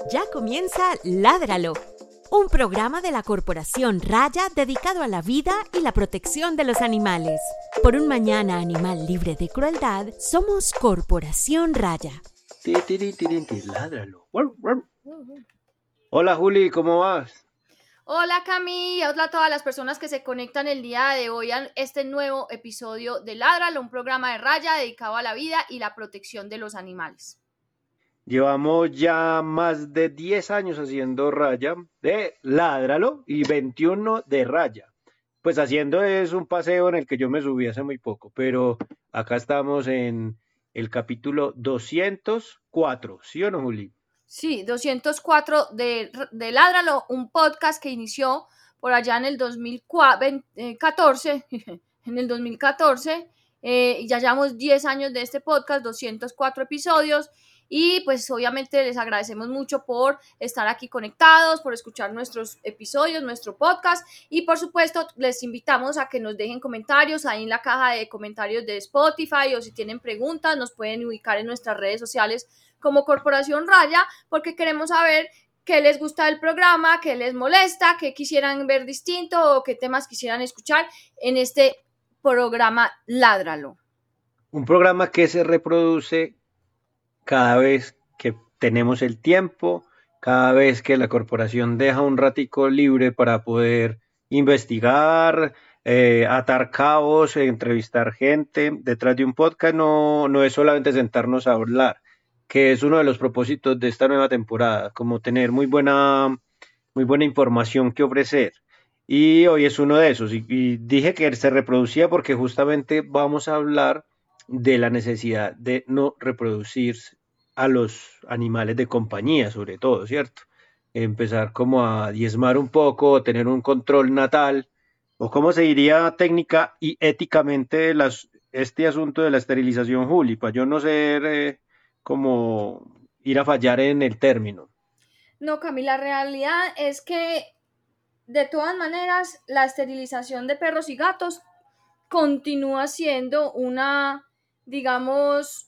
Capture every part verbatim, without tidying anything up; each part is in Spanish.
Ya comienza Ládralo, un programa de la Corporación Raya dedicado a la vida y la protección de los animales. Por un mañana animal libre de crueldad, somos Corporación Raya. Ti, tiri, tiri, tiri, Ládralo. Hola Juli, ¿cómo vas? Hola Cami, hola a todas las personas que se conectan el día de hoy a este nuevo episodio de Ládralo, un programa de Raya dedicado a la vida y la protección de los animales. Llevamos ya más de diez años haciendo Raya de Ládralo y veintiuno de Raya. Pues haciendo es un paseo en el que yo me subí hace muy poco, pero acá estamos en el capítulo doscientos cuatro, ¿sí o no, Juli? Sí, doscientos cuatro de, de Ládralo, un podcast que inició por allá en el dos mil catorce, en el dos mil catorce, eh, ya llevamos diez años de este podcast, doscientos cuatro episodios, y pues obviamente les agradecemos mucho por estar aquí conectados, por escuchar nuestros episodios, nuestro podcast, y por supuesto les invitamos a que nos dejen comentarios ahí en la caja de comentarios de Spotify, o si tienen preguntas nos pueden ubicar en nuestras redes sociales como Corporación Raya, porque queremos saber qué les gusta del programa, qué les molesta, qué quisieran ver distinto o qué temas quisieran escuchar en este programa Ládralo. Un programa que se reproduce cada vez que tenemos el tiempo, cada vez que la corporación deja un ratico libre para poder investigar, eh, atar cabos, entrevistar gente. Detrás de un podcast no, no es solamente sentarnos a hablar, que es uno de los propósitos de esta nueva temporada, como tener muy buena, muy buena información que ofrecer. Y hoy es uno de esos. Y, y dije que se reproducía porque justamente vamos a hablar de la necesidad de no reproducir a los animales de compañía, sobre todo, ¿cierto? Empezar como a diezmar un poco, tener un control natal, o cómo se diría técnica y éticamente las, este asunto de la esterilización, Juli, para yo no ser eh, como ir a fallar en el término. No, Camila, la realidad es que de todas maneras la esterilización de perros y gatos continúa siendo una, digamos,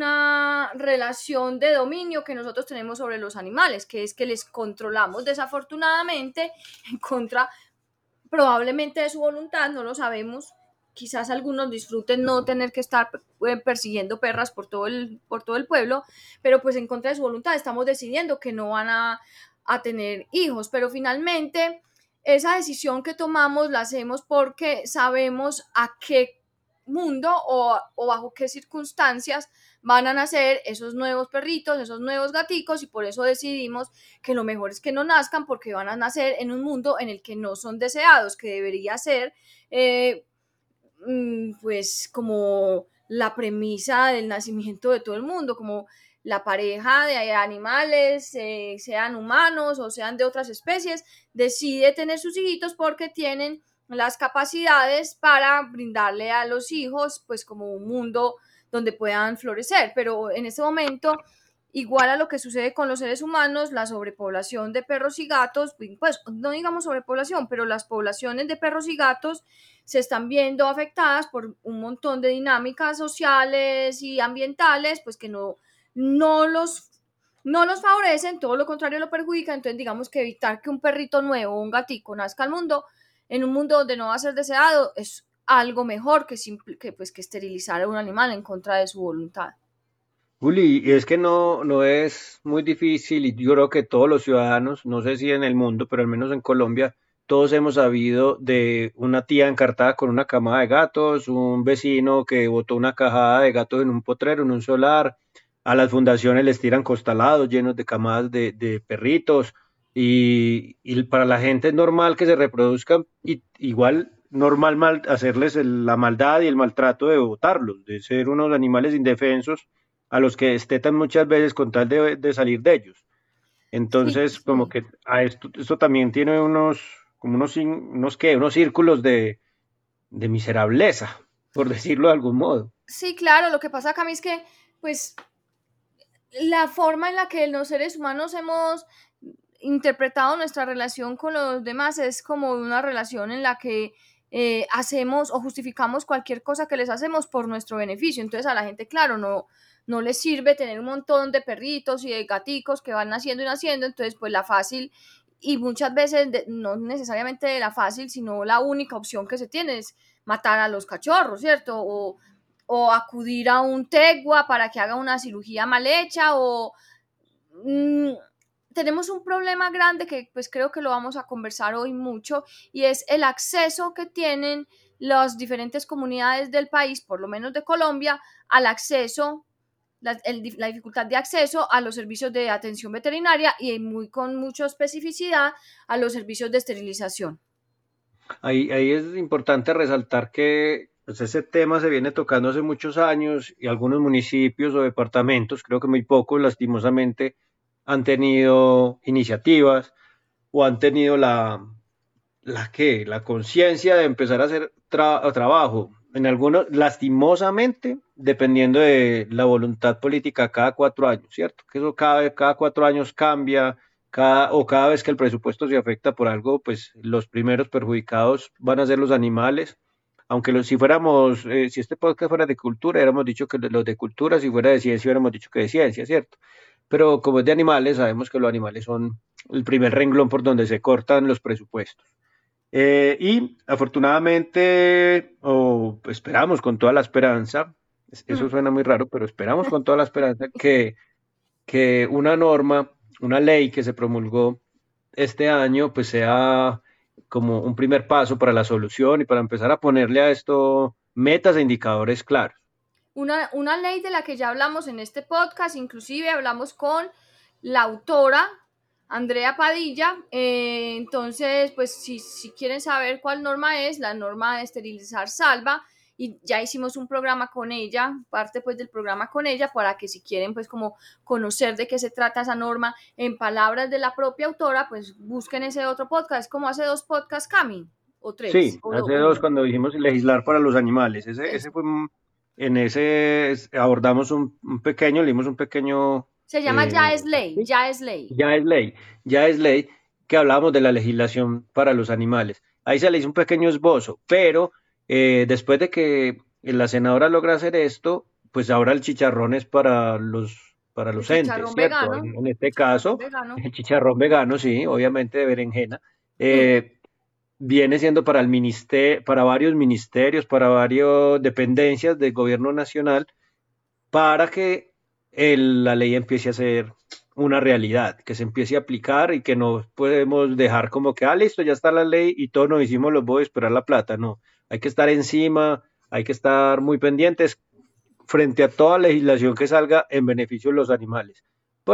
una relación de dominio que nosotros tenemos sobre los animales, que es que les controlamos desafortunadamente en contra probablemente de su voluntad, no lo sabemos. Quizás algunos disfruten no tener que estar persiguiendo perras por todo el, por todo el pueblo, pero pues en contra de su voluntad estamos decidiendo que no van a, a tener hijos, pero finalmente esa decisión que tomamos la hacemos porque sabemos a qué mundo o, o bajo qué circunstancias van a nacer esos nuevos perritos, esos nuevos gaticos, y por eso decidimos que lo mejor es que no nazcan, porque van a nacer en un mundo en el que no son deseados, que debería ser eh, pues como la premisa del nacimiento de todo el mundo, como la pareja de animales, eh, sean humanos o sean de otras especies, decide tener sus hijitos porque tienen las capacidades para brindarle a los hijos pues como un mundo donde puedan florecer, pero en este momento, igual a lo que sucede con los seres humanos, la sobrepoblación de perros y gatos, pues no digamos sobrepoblación, pero las poblaciones de perros y gatos se están viendo afectadas por un montón de dinámicas sociales y ambientales, pues que no, no los no los favorecen, todo lo contrario lo perjudica. Entonces digamos que evitar que un perrito nuevo o un gatico nazca al mundo, en un mundo donde no va a ser deseado, es algo mejor que, simple, que, pues, que esterilizar a un animal en contra de su voluntad. Juli, y es que no, no es muy difícil y yo creo que todos los ciudadanos, no sé si en el mundo, pero al menos en Colombia, todos hemos sabido de una tía encartada con una camada de gatos, un vecino que botó una cajada de gatos en un potrero, en un solar, a las fundaciones les tiran costalados llenos de camadas de, de perritos y, y para la gente es normal que se reproduzcan y igual normal mal, hacerles el- la maldad y el maltrato de botarlos, de ser unos animales indefensos a los que destetan muchas veces con tal de, de salir de ellos. Sí, Entonces, como sí. que a esto, esto también tiene unos, como unos, cin- unos, ¿qué? Unos círculos de, de miserableza, por decirlo de algún modo. Sí, claro, lo que pasa acá es que, pues, la forma en la que los seres humanos hemos interpretado nuestra relación con los demás es como una relación en la que eh, hacemos o justificamos cualquier cosa que les hacemos por nuestro beneficio. Entonces a la gente, claro, no, no les sirve tener un montón de perritos y de gaticos que van naciendo y naciendo, entonces pues la fácil, y muchas veces de, no necesariamente la fácil, sino la única opción que se tiene es matar a los cachorros, ¿cierto? O, o acudir a un tegua para que haga una cirugía mal hecha, o mmm, tenemos un problema grande que pues creo que lo vamos a conversar hoy mucho, y es el acceso que tienen las diferentes comunidades del país, por lo menos de Colombia, al acceso, la, el, la dificultad de acceso a los servicios de atención veterinaria y muy con mucha especificidad a los servicios de esterilización. Ahí, ahí es importante resaltar que pues, ese tema se viene tocando hace muchos años y algunos municipios o departamentos, creo que muy pocos, lastimosamente, han tenido iniciativas o han tenido la, la, ¿qué? la conciencia de empezar a hacer tra trabajo. En algunos, lastimosamente, dependiendo de la voluntad política cada cuatro años, ¿cierto? Que eso cada, cada cuatro años cambia, cada, o cada vez que el presupuesto se afecta por algo, pues los primeros perjudicados van a ser los animales. Aunque los, si fuéramos, eh, si este podcast fuera de cultura, hubiéramos dicho que los de cultura, si fuera de ciencia, hubiéramos dicho que de ciencia, ¿cierto? Pero como es de animales, sabemos que los animales son el primer renglón por donde se cortan los presupuestos. Eh, y afortunadamente, o esperamos con toda la esperanza, eso suena muy raro, pero esperamos con toda la esperanza que, que una norma, una ley que se promulgó este año, pues sea como un primer paso para la solución y para empezar a ponerle a esto metas e indicadores claros. Una, una ley de la que ya hablamos en este podcast, inclusive hablamos con la autora, Andrea Padilla, eh, entonces, pues si, si quieren saber cuál norma es, la norma de Esterilizar Salva, y ya hicimos un programa con ella, parte pues del programa con ella, para que si quieren pues como conocer de qué se trata esa norma en palabras de la propia autora, pues busquen ese otro podcast, como hace dos podcasts, Cami, o tres. Sí, o, hace o, dos cuando dijimos legislar para los animales, ese, ese fue, en ese abordamos un, un pequeño, leímos un pequeño... Se llama eh, Ya es ley, ¿sí? ya es ley. Ya es ley, ya es ley, que hablábamos de la legislación para los animales. Ahí se le hizo un pequeño esbozo, pero eh, después de que la senadora logra hacer esto, pues ahora el chicharrón es para los, para los entes, ¿cierto? Vegano. En, en este caso, vegano. El chicharrón vegano, sí, obviamente de berenjena, eh, mm. viene siendo para el ministerio, para varios ministerios, para varias dependencias del gobierno nacional, para que el, la ley empiece a ser una realidad, que se empiece a aplicar y que no podemos dejar como que, ah, listo, ya está la ley y todos nos hicimos los voy a esperar la plata. No, hay que estar encima, hay que estar muy pendientes frente a toda legislación que salga en beneficio de los animales,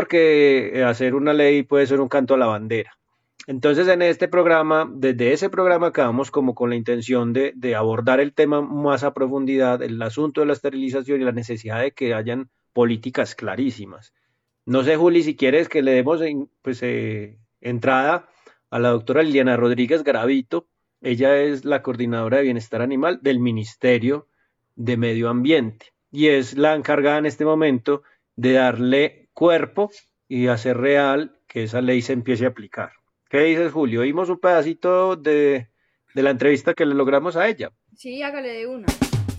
porque hacer una ley puede ser un canto a la bandera. Entonces, en este programa, desde ese programa acabamos como con la intención de, de abordar el tema más a profundidad, el asunto de la esterilización y la necesidad de que hayan políticas clarísimas. No sé, Juli, si quieres que le demos en, pues, eh, entrada a la doctora Liliana Rodríguez Garavito. Ella es la coordinadora de bienestar animal del Ministerio de Medio Ambiente y es la encargada en este momento de darle cuerpo y hacer real que esa ley se empiece a aplicar. ¿Qué dices, Julio? Oímos un pedacito de, de la entrevista que le logramos a ella. Sí, hágale de una.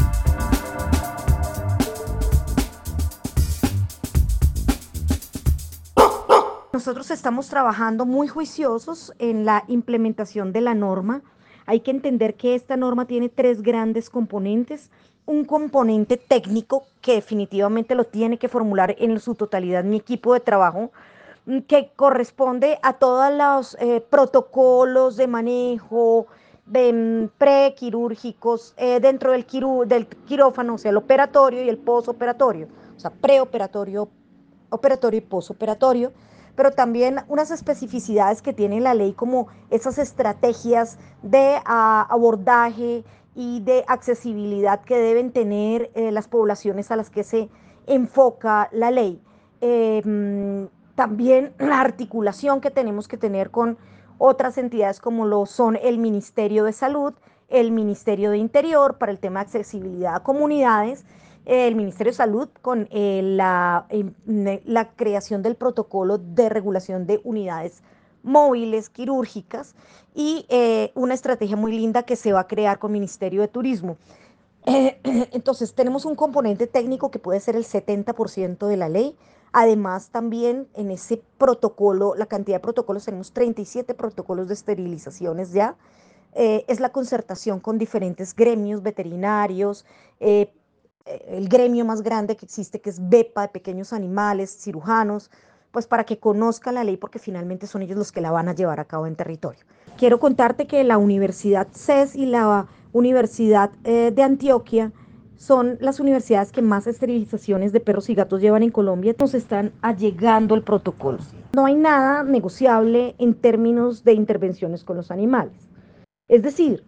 Nosotros estamos trabajando muy juiciosos en la implementación de la norma. Hay que entender que esta norma tiene tres grandes componentes. Un componente técnico que definitivamente lo tiene que formular en su totalidad mi equipo de trabajo, que corresponde a todos los eh, protocolos de manejo de, um, prequirúrgicos eh, dentro del, quirú del quirófano, o sea, el operatorio y el posoperatorio, o sea, preoperatorio, operatorio y posoperatorio, pero también unas especificidades que tiene la ley como esas estrategias de uh, abordaje y de accesibilidad que deben tener eh, las poblaciones a las que se enfoca la ley. Eh, También la articulación que tenemos que tener con otras entidades como lo son el Ministerio de Salud, el Ministerio de Interior para el tema de accesibilidad a comunidades, el Ministerio de Salud con eh, la, eh, la creación del protocolo de regulación de unidades móviles quirúrgicas y eh, una estrategia muy linda que se va a crear con el Ministerio de Turismo. Eh, entonces, tenemos un componente técnico que puede ser el setenta por ciento de la ley. Además, también en ese protocolo, la cantidad de protocolos, tenemos treinta y siete protocolos de esterilizaciones ya. Eh, es la concertación con diferentes gremios veterinarios, eh, el gremio más grande que existe, que es BEPA, de pequeños animales, cirujanos, pues para que conozcan la ley, porque finalmente son ellos los que la van a llevar a cabo en territorio. Quiero contarte que la Universidad C E S y la Universidad eh, de Antioquia son las universidades que más esterilizaciones de perros y gatos llevan en Colombia. Nos están allegando el protocolo. No hay nada negociable en términos de intervenciones con los animales. Es decir,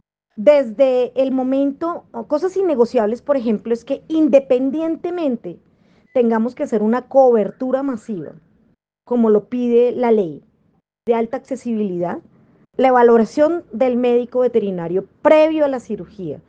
desde el momento, cosas innegociables, por ejemplo, es que independientemente tengamos que hacer una cobertura masiva, como lo pide la ley, de alta accesibilidad, la valoración del médico veterinario previo a la cirugía,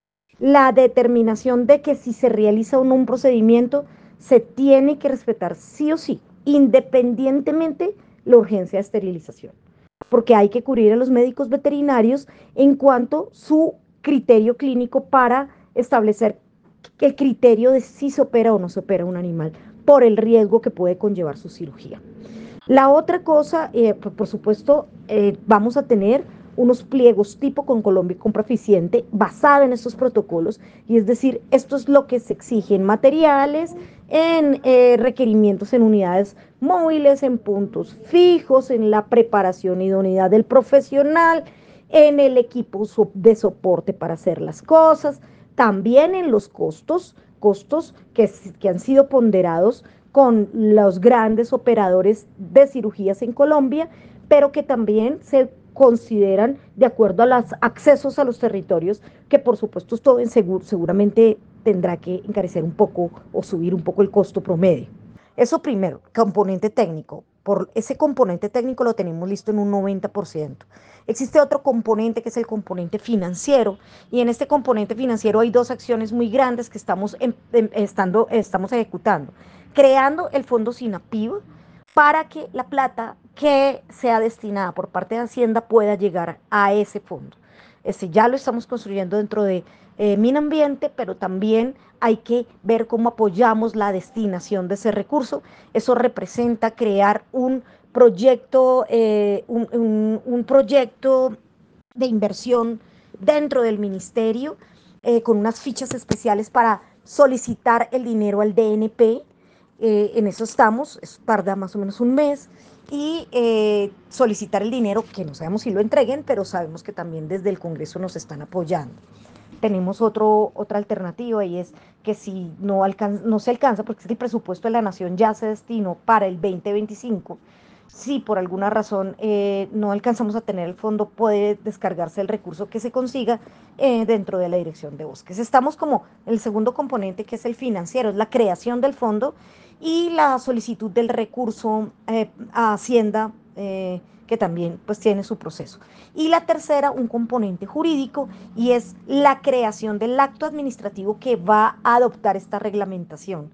la determinación de que si se realiza o no un procedimiento, se tiene que respetar sí o sí, independientemente la urgencia de esterilización, porque hay que cubrir a los médicos veterinarios en cuanto a su criterio clínico para establecer el criterio de si se opera o no se opera un animal por el riesgo que puede conllevar su cirugía. La otra cosa, eh, por supuesto, eh, vamos a tener unos pliegos tipo con Colombia Compra Eficiente basada en estos protocolos, y es decir, esto es lo que se exige en materiales, en eh, requerimientos en unidades móviles, en puntos fijos, en la preparación y idoneidad del profesional, en el equipo de soporte para hacer las cosas, también en los costos, costos que, que han sido ponderados con los grandes operadores de cirugías en Colombia, pero que también se consideran de acuerdo a los accesos a los territorios, que por supuesto esto en seguro, seguramente tendrá que encarecer un poco o subir un poco el costo promedio. Eso primero, componente técnico. Por ese componente técnico lo tenemos listo en un noventa por ciento. Existe otro componente que es el componente financiero, y en este componente financiero hay dos acciones muy grandes que estamos, en, en, estando, estamos ejecutando. Creando el fondo SINAPIV para que la plata que sea destinada por parte de Hacienda pueda llegar a ese fondo. Este ya lo estamos construyendo dentro de eh, Minambiente, pero también hay que ver cómo apoyamos la destinación de ese recurso. Eso representa crear un proyecto, eh, un, un, un proyecto de inversión dentro del ministerio, eh, con unas fichas especiales para solicitar el dinero al D N P. Eh, en eso estamos, eso tarda más o menos un mes, y eh, solicitar el dinero, que no sabemos si lo entreguen, pero sabemos que también desde el Congreso nos están apoyando. Tenemos otro, otra alternativa, y es que si no, alcan no se alcanza, porque es que el presupuesto de la Nación ya se destinó para el veinte veinticinco, si por alguna razón eh, no alcanzamos a tener el fondo, puede descargarse el recurso que se consiga eh, dentro de la Dirección de Bosques. Estamos como el segundo componente, que es el financiero, es la creación del fondo y la solicitud del recurso eh, a Hacienda, eh, que también pues tiene su proceso. Y la tercera, un componente jurídico, y es la creación del acto administrativo que va a adoptar esta reglamentación.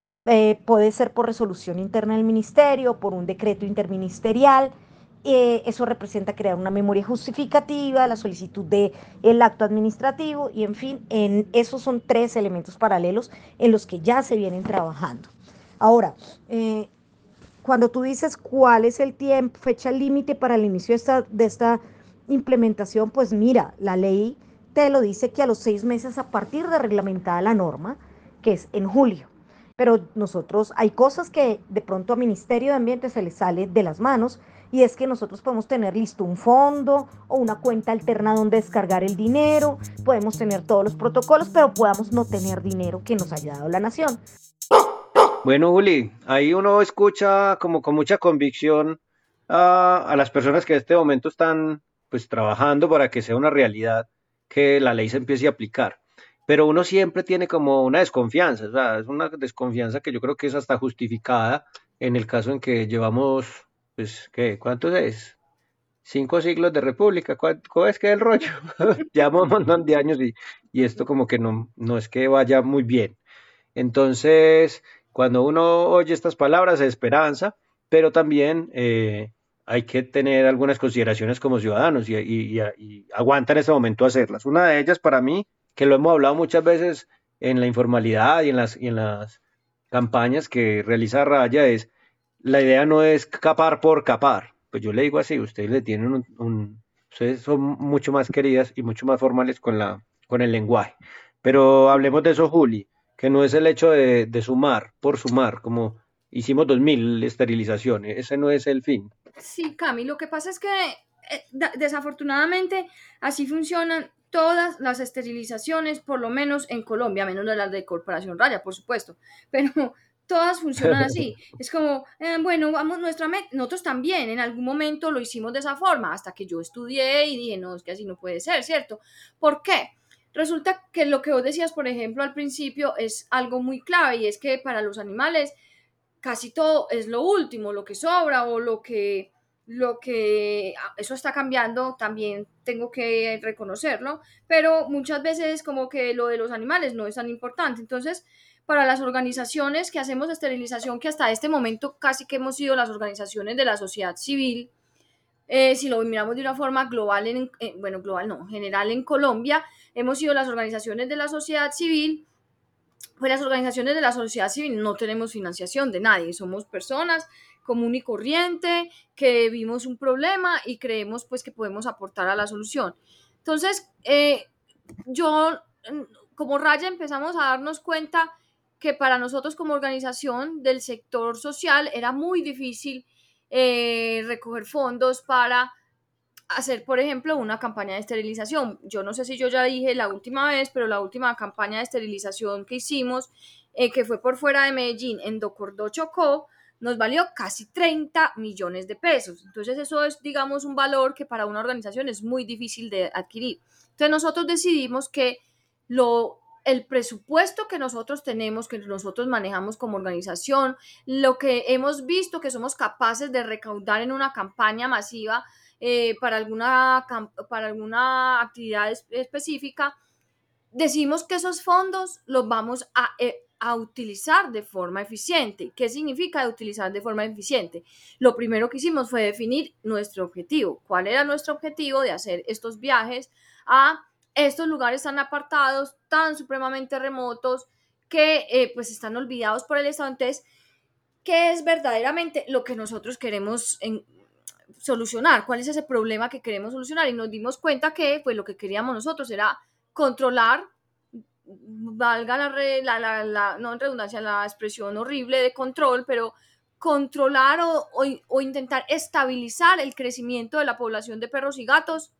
Eh, puede ser por resolución interna del ministerio, por un decreto interministerial. Eh, eso representa crear una memoria justificativa, la solicitud del acto administrativo, y en fin, en esos son tres elementos paralelos en los que ya se vienen trabajando. Ahora, eh, cuando tú dices cuál es el tiempo, fecha límite para el inicio de esta, de esta implementación, pues mira, la ley te lo dice, que a los seis meses a partir de reglamentada la norma, que es en julio. Pero nosotros, hay cosas que de pronto a Ministerio de Ambiente se le sale de las manos, y es que nosotros podemos tener listo un fondo o una cuenta alterna donde descargar el dinero, podemos tener todos los protocolos, pero podamos no tener dinero que nos haya dado la Nación. Bueno, Juli, ahí uno escucha como con mucha convicción a, a las personas que en este momento están pues trabajando para que sea una realidad, que la ley se empiece a aplicar. Pero uno siempre tiene como una desconfianza, o sea, es una desconfianza que yo creo que es hasta justificada en el caso en que llevamos, pues, ¿qué? ¿Cuántos es? Cinco siglos de república, ¿cómo es que es el rollo? Llevamos un montón de años, y, y esto como que no, no es que vaya muy bien. Entonces, cuando uno oye estas palabras, es esperanza, pero también eh, hay que tener algunas consideraciones como ciudadanos, y, y, y, y aguanta en ese momento hacerlas. Una de ellas para mí, que lo hemos hablado muchas veces en la informalidad y en las, y en las campañas que realiza Raya, es la idea no es capar por capar. Pues yo le digo así, ustedes le tienen un, un- ustedes son mucho más queridas y mucho más formales con la, con el lenguaje. Pero hablemos de eso, Juli, que no es el hecho de, de sumar por sumar, como hicimos dos mil esterilizaciones, ese no es el fin. Sí, Cami, lo que pasa es que eh, da- desafortunadamente así funcionan todas las esterilizaciones, por lo menos en Colombia, menos de las de Corporación Raya, por supuesto, pero todas funcionan así. Es como, eh, bueno, vamos, nuestra meta, nosotros también en algún momento lo hicimos de esa forma, hasta que yo estudié y dije, no, es que así no puede ser, ¿cierto? ¿Por qué? Resulta que lo que vos decías, por ejemplo, al principio es algo muy clave y es que para los animales casi todo es lo último, lo que sobra o lo que, lo que, eso está cambiando, también tengo que reconocerlo, pero muchas veces como que lo de los animales no es tan importante. Entonces, para las organizaciones que hacemos esterilización, que hasta este momento casi que hemos sido las organizaciones de la sociedad civil, eh, si lo miramos de una forma global, en, eh, bueno, global no, general en Colombia, hemos sido las organizaciones de la sociedad civil. Pues las organizaciones de la sociedad civil no tenemos financiación de nadie, somos personas común y corriente que vimos un problema y creemos pues que podemos aportar a la solución. Entonces, eh, yo como Raya empezamos a darnos cuenta que para nosotros como organización del sector social era muy difícil eh, recoger fondos para hacer, por ejemplo, una campaña de esterilización. Yo no sé si yo ya dije la última vez, pero la última campaña de esterilización que hicimos, eh, que fue por fuera de Medellín, en Docordó, Chocó, nos valió casi treinta millones de pesos. Entonces eso es, digamos, un valor que para una organización es muy difícil de adquirir. Entonces nosotros decidimos que lo, el presupuesto que nosotros tenemos, que nosotros manejamos como organización, lo que hemos visto que somos capaces de recaudar en una campaña masiva, eh, para, alguna, para alguna actividad es, específica, decimos que esos fondos los vamos a, eh, a utilizar de forma eficiente. ¿Qué significa utilizar de forma eficiente? Lo primero que hicimos fue definir nuestro objetivo. ¿Cuál era nuestro objetivo de hacer estos viajes a estos lugares tan apartados, tan supremamente remotos, que eh, pues están olvidados por el Estado? Entonces, ¿qué es verdaderamente lo que nosotros queremos en, solucionar? ¿Cuál es ese problema que queremos solucionar? Y nos dimos cuenta que pues lo que queríamos nosotros era controlar, valga la, la, la, la no en redundancia, la expresión horrible de control, pero controlar o, o, o intentar estabilizar el crecimiento de la población de perros y gatos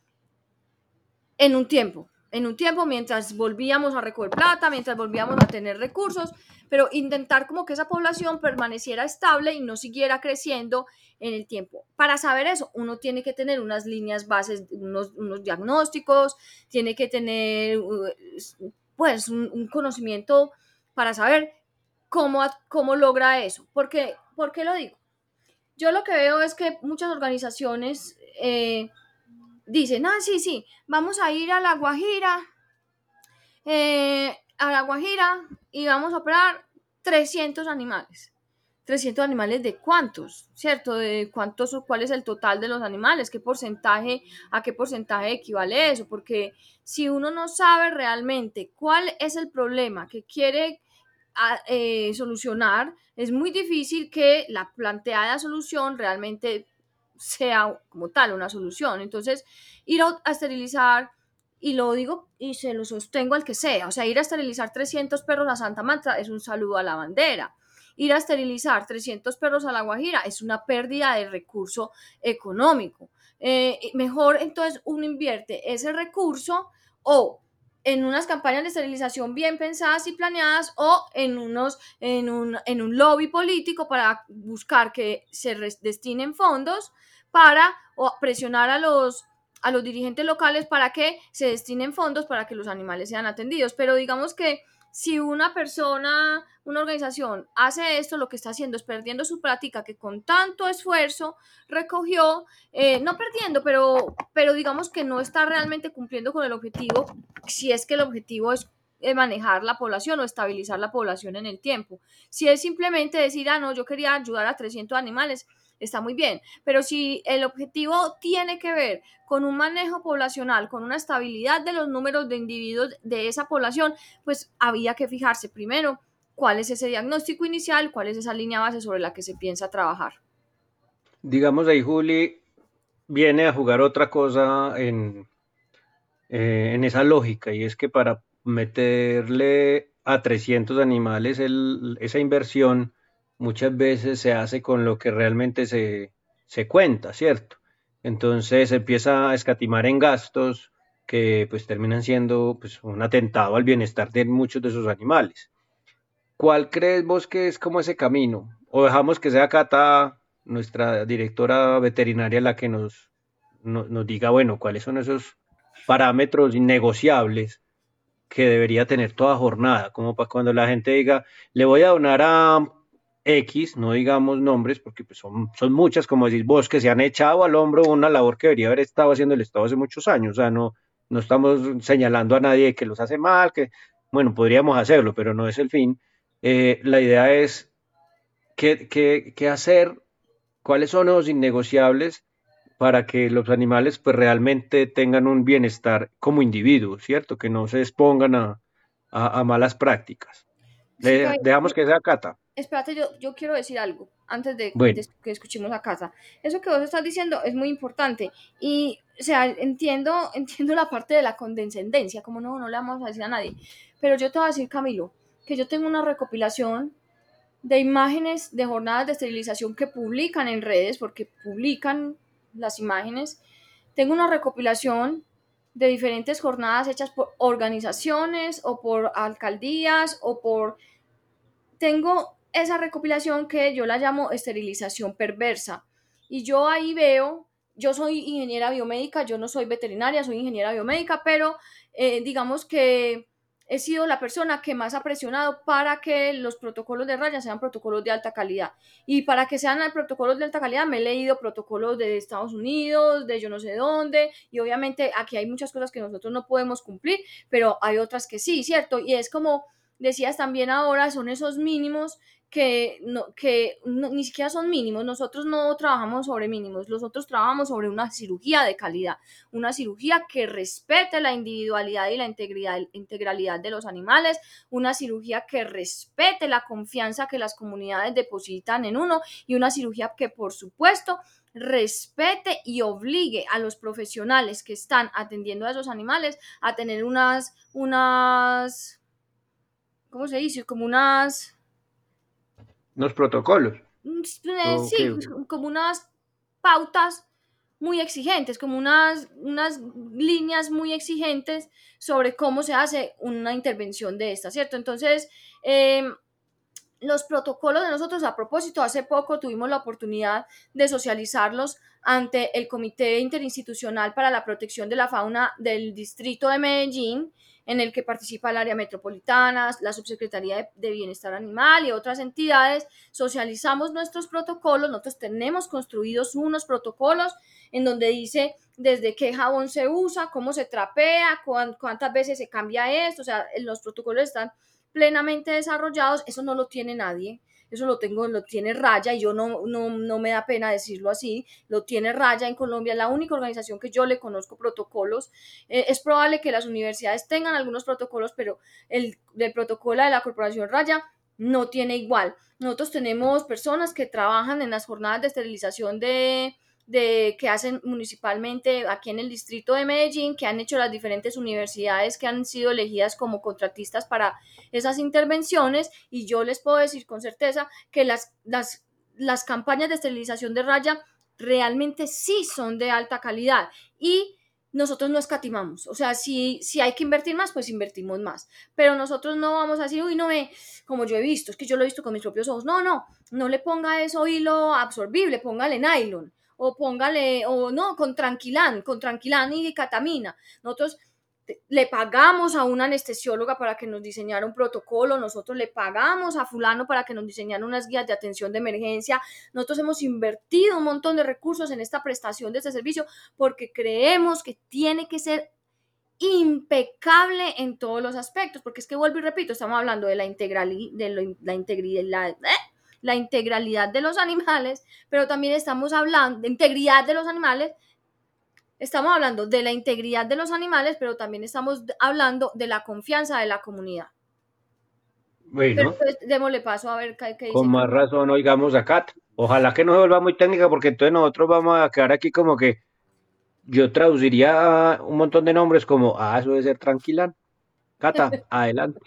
en un tiempo, en un tiempo mientras volvíamos a recoger plata, mientras volvíamos a tener recursos, pero intentar como que esa población permaneciera estable y no siguiera creciendo en el tiempo. Para saber eso, uno tiene que tener unas líneas bases, unos, unos diagnósticos, tiene que tener pues un, un conocimiento para saber cómo, cómo logra eso. ¿Por qué? ¿Por qué lo digo? Yo lo que veo es que muchas organizaciones eh, dicen, ah, sí, sí, vamos a ir a La Guajira, eh, a La Guajira y vamos a operar trescientos animales. trescientos animales de cuántos, ¿cierto? De cuántos o cuál es el total de los animales, qué porcentaje, a qué porcentaje equivale eso, porque si uno no sabe realmente cuál es el problema que quiere a, eh, solucionar, es muy difícil que la planteada solución realmente sea como tal una solución. Entonces, ir a, a esterilizar, y lo digo y se lo sostengo al que sea, o sea, ir a esterilizar trescientos perros a Santa Marta es un saludo a la bandera. Ir a esterilizar trescientos perros a La Guajira es una pérdida de recurso económico. Eh, mejor entonces uno invierte ese recurso o en unas campañas de esterilización bien pensadas y planeadas o en, unos, en, un, en un lobby político para buscar que se destinen fondos para o presionar a los, a los dirigentes locales para que se destinen fondos para que los animales sean atendidos. Pero digamos que si una persona, una organización hace esto, lo que está haciendo es perdiendo su práctica que con tanto esfuerzo recogió, eh, no perdiendo, pero, pero digamos que no está realmente cumpliendo con el objetivo, si es que el objetivo es manejar la población o estabilizar la población en el tiempo. Si es simplemente decir, ah, no, yo quería ayudar a trescientos animales, está muy bien, pero si el objetivo tiene que ver con un manejo poblacional, con una estabilidad de los números de individuos de esa población, pues había que fijarse primero cuál es ese diagnóstico inicial, cuál es esa línea base sobre la que se piensa trabajar. Digamos ahí, Juli, viene a jugar otra cosa en, eh, en esa lógica, y es que para meterle a trescientos animales el, esa inversión muchas veces se hace con lo que realmente se, se cuenta, ¿cierto? Entonces se empieza a escatimar en gastos que pues terminan siendo pues, un atentado al bienestar de muchos de esos animales. ¿Cuál crees vos que es como ese camino? ¿O dejamos que sea Cata, nuestra directora veterinaria, la que nos, no- nos diga, bueno, cuáles son esos parámetros innegociables que debería tener toda jornada? Como para cuando la gente diga, le voy a donar a X, no digamos nombres, porque pues son, son muchas, como decís vos, que se han echado al hombro una labor que debería haber estado haciendo el Estado hace muchos años. O sea, no, no estamos señalando a nadie que los hace mal, que, bueno, podríamos hacerlo, pero no es el fin. Eh, la idea es qué, qué, qué hacer, cuáles son los innegociables para que los animales pues realmente tengan un bienestar como individuos, ¿cierto? Que no se expongan a, a, a malas prácticas. Sí, Le, dejamos que sea Cata. espérate, yo, yo quiero decir algo antes de, Bueno, de que escuchemos a Casa. Eso que vos estás diciendo es muy importante y, o sea, entiendo, entiendo la parte de la condescendencia, como no, no le vamos a decir a nadie, pero yo te voy a decir, Camilo, que yo tengo una recopilación de imágenes de jornadas de esterilización que publican en redes, porque publican las imágenes. Tengo una recopilación de diferentes jornadas hechas por organizaciones o por alcaldías o por... Tengo esa recopilación que yo la llamo esterilización perversa. Y yo ahí veo, yo soy ingeniera biomédica, yo no soy veterinaria, soy ingeniera biomédica, pero eh, digamos que he sido la persona que más ha presionado para que los protocolos de raya sean protocolos de alta calidad. Y para que sean protocolos de alta calidad me he leído protocolos de Estados Unidos, de yo no sé dónde, y obviamente aquí hay muchas cosas que nosotros no podemos cumplir, pero hay otras que sí, ¿cierto? Y es como decías también ahora, son esos mínimos que, no, que no, ni siquiera son mínimos. Nosotros no trabajamos sobre mínimos, nosotros trabajamos sobre una cirugía de calidad, una cirugía que respete la individualidad y la integridad, integralidad de los animales, una cirugía que respete la confianza que las comunidades depositan en uno y una cirugía que, por supuesto, respete y obligue a los profesionales que están atendiendo a esos animales a tener unas, unas ¿cómo se dice? Como unas, los protocolos. sí, Okay. como unas pautas muy exigentes, como unas, unas líneas muy exigentes sobre cómo se hace una intervención de esta, ¿cierto? Entonces, eh, los protocolos de nosotros, a propósito, hace poco tuvimos la oportunidad de socializarlos ante el Comité Interinstitucional para la Protección de la Fauna del Distrito de Medellín, en el que participa el área metropolitana, la Subsecretaría de, de Bienestar Animal y otras entidades. Socializamos nuestros protocolos, nosotros tenemos construidos unos protocolos en donde dice desde qué jabón se usa, cómo se trapea, cuántas veces se cambia esto, o sea, los protocolos están plenamente desarrollados. Eso no lo tiene nadie, eso lo tengo, lo tiene Raya, y yo no, no, no me da pena decirlo así, lo tiene Raya en Colombia, es la única organización que yo le conozco protocolos. Eh, es probable que las universidades tengan algunos protocolos, pero el, el protocolo de la Corporación Raya no tiene igual. Nosotros tenemos personas que trabajan en las jornadas de esterilización de de que hacen municipalmente aquí en el distrito de Medellín, que han hecho las diferentes universidades que han sido elegidas como contratistas para esas intervenciones, y yo les puedo decir con certeza que las, las, las campañas de esterilización de raya realmente sí son de alta calidad y nosotros no escatimamos. O sea, si, si hay que invertir más, pues invertimos más, pero nosotros no vamos a decir, uy, no ve, como yo he visto, es que yo lo he visto con mis propios ojos, no, no, no le ponga eso hilo absorbible, póngale nylon, o póngale, o no, con tranquilán, con tranquilán y catamina. Nosotros le pagamos a una anestesióloga para que nos diseñara un protocolo, nosotros le pagamos a fulano para que nos diseñara unas guías de atención de emergencia. Nosotros hemos invertido un montón de recursos en esta prestación de este servicio porque creemos que tiene que ser impecable en todos los aspectos, porque es que vuelvo y repito, estamos hablando de la integral, de lo, la integridad, ¿eh? la integralidad de los animales, pero también estamos hablando de integridad de los animales, estamos hablando de la integridad de los animales, pero también estamos hablando de la confianza de la comunidad. Pero Bueno, pues, démosle paso a ver qué, qué dice. con más razón oigamos a Cata. Ojalá que no se vuelva muy técnica, porque entonces nosotros vamos a quedar aquí como que yo traduciría un montón de nombres como, ah, eso debe ser tranquilán. Cata, adelante.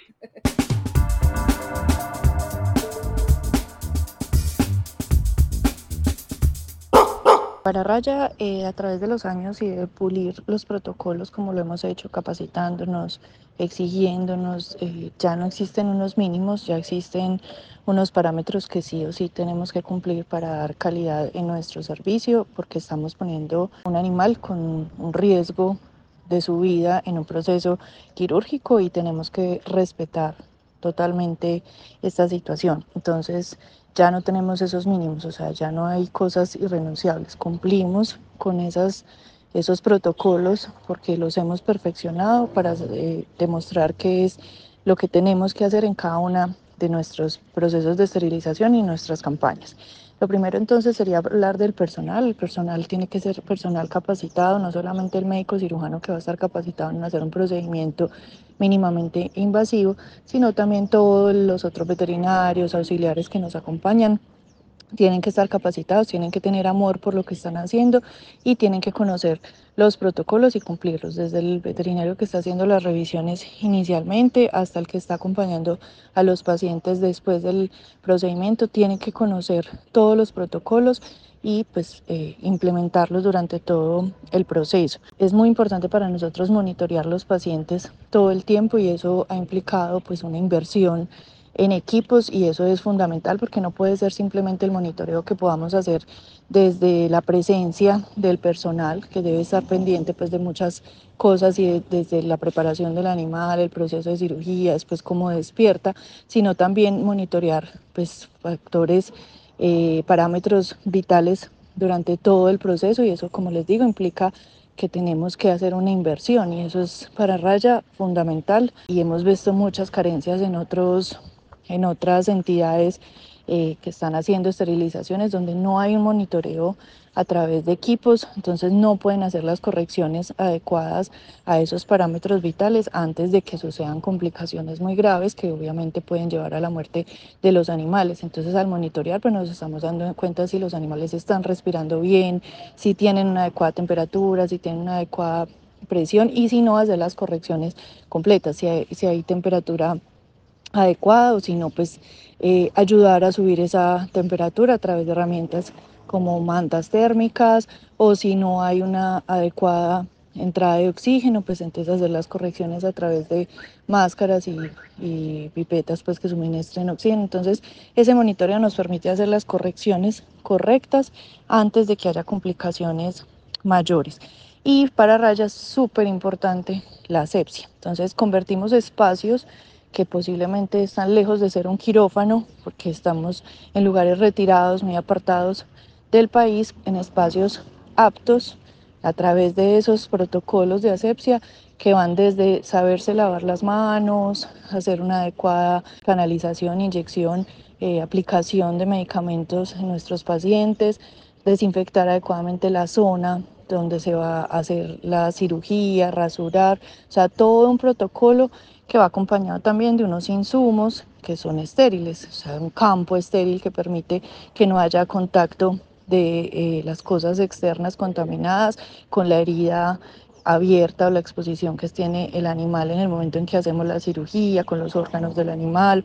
Para Raya, eh, a través de los años y de pulir los protocolos como lo hemos hecho, capacitándonos, exigiéndonos, eh, ya no existen unos mínimos, ya existen unos parámetros que sí o sí tenemos que cumplir para dar calidad en nuestro servicio, porque estamos poniendo un animal con un riesgo de su vida en un proceso quirúrgico y tenemos que respetar totalmente esta situación. Entonces, ya no tenemos esos mínimos, o sea, ya no hay cosas irrenunciables. Cumplimos con esas, esos protocolos porque los hemos perfeccionado para eh, demostrar qué es lo que tenemos que hacer en cada una de nuestros procesos de esterilización y nuestras campañas. Lo primero entonces sería hablar del personal. El personal tiene que ser personal capacitado, no solamente el médico cirujano que va a estar capacitado en hacer un procedimiento mínimamente invasivo, sino también todos los otros veterinarios, auxiliares que nos acompañan. Tienen que estar capacitados, tienen que tener amor por lo que están haciendo y tienen que conocer los protocolos y cumplirlos, desde el veterinario que está haciendo las revisiones inicialmente hasta el que está acompañando a los pacientes después del procedimiento. Tienen que conocer todos los protocolos y pues eh, implementarlos durante todo el proceso. Es muy importante para nosotros monitorear los pacientes todo el tiempo y eso ha implicado pues una inversión en equipos y eso es fundamental porque no puede ser simplemente el monitoreo que podamos hacer desde la presencia del personal que debe estar pendiente pues de muchas cosas y de, desde la preparación del animal, el proceso de cirugía, después cómo despierta, sino también monitorear pues factores, eh, parámetros vitales durante todo el proceso y eso, como les digo, implica que tenemos que hacer una inversión y eso es para Raya fundamental y hemos visto muchas carencias en otros en otras entidades eh, que están haciendo esterilizaciones donde no hay un monitoreo a través de equipos, entonces no pueden hacer las correcciones adecuadas a esos parámetros vitales antes de que sucedan complicaciones muy graves que obviamente pueden llevar a la muerte de los animales. Entonces al monitorear pues nos estamos dando cuenta si los animales están respirando bien, si tienen una adecuada temperatura, si tienen una adecuada presión y si no hacer las correcciones completas, si hay, si hay temperatura adecuada o si no pues eh, ayudar a subir esa temperatura a través de herramientas como mantas térmicas o si no hay una adecuada entrada de oxígeno pues entonces hacer las correcciones a través de máscaras y, y pipetas pues que suministren oxígeno. Entonces ese monitoreo nos permite hacer las correcciones correctas antes de que haya complicaciones mayores. Y para Raya es súper importante la asepsia, entonces convertimos espacios que posiblemente están lejos de ser un quirófano, porque estamos en lugares retirados, muy apartados del país, en espacios aptos a través de esos protocolos de asepsia que van desde saberse lavar las manos, hacer una adecuada canalización, inyección, eh, aplicación de medicamentos en nuestros pacientes, desinfectar adecuadamente la zona donde se va a hacer la cirugía, rasurar, o sea, todo un protocolo que va acompañado también de unos insumos que son estériles, o sea, un campo estéril que permite que no haya contacto de eh, las cosas externas contaminadas con la herida abierta o la exposición que tiene el animal en el momento en que hacemos la cirugía, con los órganos del animal,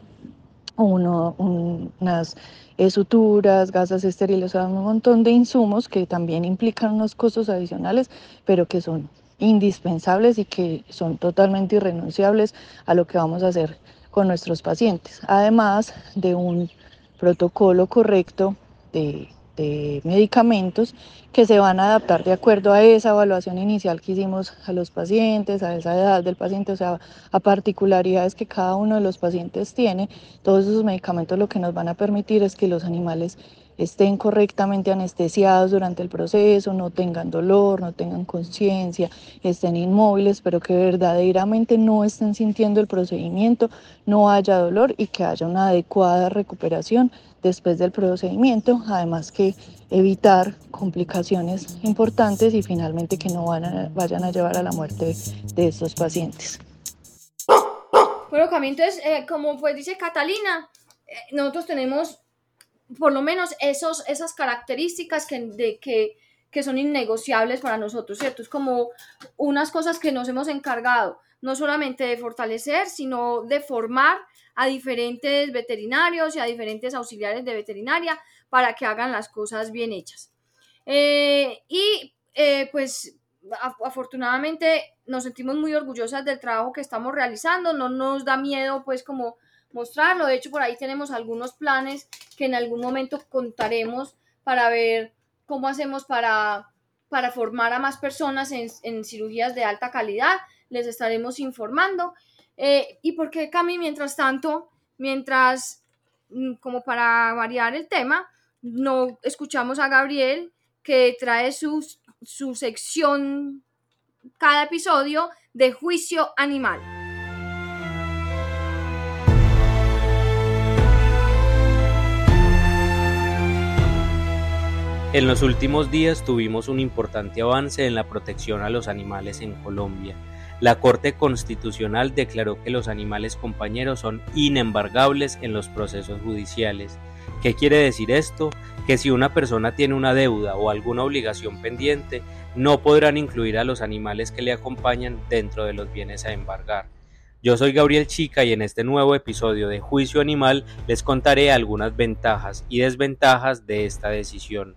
uno, un, unas eh, suturas, gasas estériles, o sea, un montón de insumos que también implican unos costos adicionales, pero que son indispensables y que son totalmente irrenunciables a lo que vamos a hacer con nuestros pacientes, además de un protocolo correcto de, de medicamentos que se van a adaptar de acuerdo a esa evaluación inicial que hicimos a los pacientes, a esa edad del paciente, o sea, a particularidades que cada uno de los pacientes tiene. Todos esos medicamentos lo que nos van a permitir es que los animales estén correctamente anestesiados durante el proceso, no tengan dolor, no tengan conciencia, estén inmóviles, pero que verdaderamente no estén sintiendo el procedimiento, no haya dolor y que haya una adecuada recuperación después del procedimiento, además que evitar complicaciones importantes y finalmente que no van a, vayan a llevar a la muerte de estos pacientes. Bueno, Cami, entonces, eh, como pues dice Catalina, eh, nosotros tenemos por lo menos esos, esas características que, de, que, que son innegociables para nosotros, ¿cierto? Es como unas cosas que nos hemos encargado, no solamente de fortalecer, sino de formar a diferentes veterinarios y a diferentes auxiliares de veterinaria para que hagan las cosas bien hechas. Eh, y eh, pues afortunadamente nos sentimos muy orgullosas del trabajo que estamos realizando, no nos da miedo pues como mostrarlo, de hecho por ahí tenemos algunos planes que en algún momento contaremos para ver cómo hacemos para, para formar a más personas en, en cirugías de alta calidad, les estaremos informando. Eh, y porque Cami, mientras tanto, mientras como para variar el tema, no escuchamos a Gabriel que trae su, su sección cada episodio de Juicio Animal. En los últimos días tuvimos un importante avance en la protección a los animales en Colombia. La Corte Constitucional declaró que los animales compañeros son inembargables en los procesos judiciales. ¿Qué quiere decir esto? Que si una persona tiene una deuda o alguna obligación pendiente, no podrán incluir a los animales que le acompañan dentro de los bienes a embargar. Yo soy Gabriel Chica y en este nuevo episodio de Juicio Animal les contaré algunas ventajas y desventajas de esta decisión.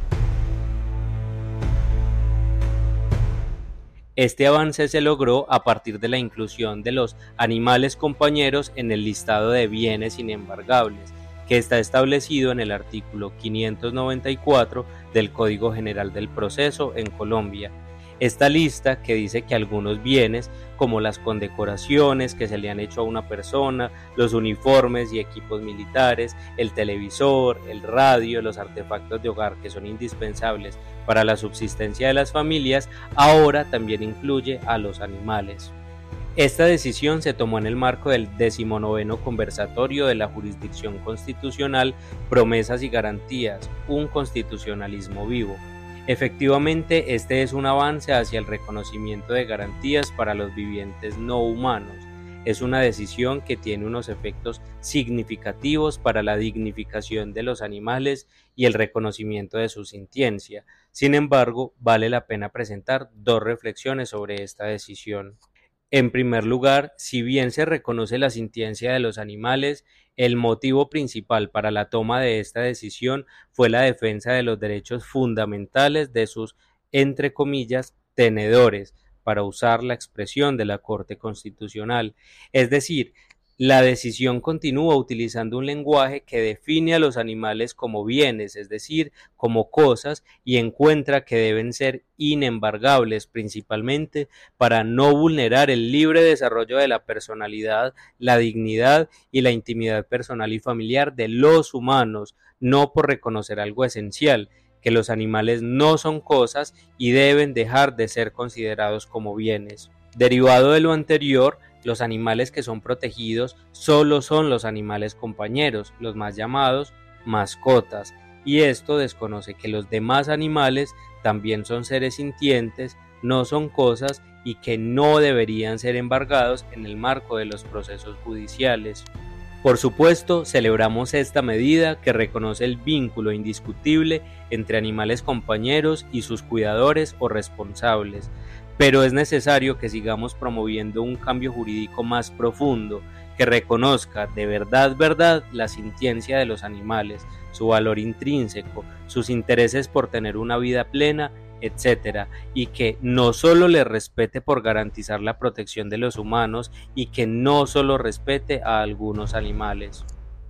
Este avance se logró a partir de la inclusión de los animales compañeros en el listado de bienes inembargables, que está establecido en el artículo quinientos noventa y cuatro del Código General del Proceso en Colombia. Esta lista, que dice que algunos bienes, como las condecoraciones que se le han hecho a una persona, los uniformes y equipos militares, el televisor, el radio, los artefactos de hogar que son indispensables para la subsistencia de las familias, ahora también incluye a los animales. Esta decisión se tomó en el marco del decimonoveno conversatorio de la Jurisdicción Constitucional Promesas y Garantías, un constitucionalismo vivo. Efectivamente, este es un avance hacia el reconocimiento de garantías para los vivientes no humanos. Es una decisión que tiene unos efectos significativos para la dignificación de los animales y el reconocimiento de su sintiencia. Sin embargo, vale la pena presentar dos reflexiones sobre esta decisión. En primer lugar, si bien se reconoce la sintiencia de los animales, el motivo principal para la toma de esta decisión fue la defensa de los derechos fundamentales de sus, entre comillas, tenedores, para usar la expresión de la Corte Constitucional. Es decir, la decisión continúa utilizando un lenguaje que define a los animales como bienes, es decir, como cosas, y encuentra que deben ser inembargables principalmente para no vulnerar el libre desarrollo de la personalidad, la dignidad y la intimidad personal y familiar de los humanos, no por reconocer algo esencial, que los animales no son cosas y deben dejar de ser considerados como bienes. Derivado de lo anterior, los animales que son protegidos solo son los animales compañeros, los más llamados mascotas, y esto desconoce que los demás animales también son seres sintientes, no son cosas y que no deberían ser embargados en el marco de los procesos judiciales. Por supuesto, celebramos esta medida que reconoce el vínculo indiscutible entre animales compañeros y sus cuidadores o responsables, pero es necesario que sigamos promoviendo un cambio jurídico más profundo, que reconozca de verdad, verdad, la sintiencia de los animales, su valor intrínseco, sus intereses por tener una vida plena, etcétera, y que no solo les respete por garantizar la protección de los humanos y que no solo respete a algunos animales.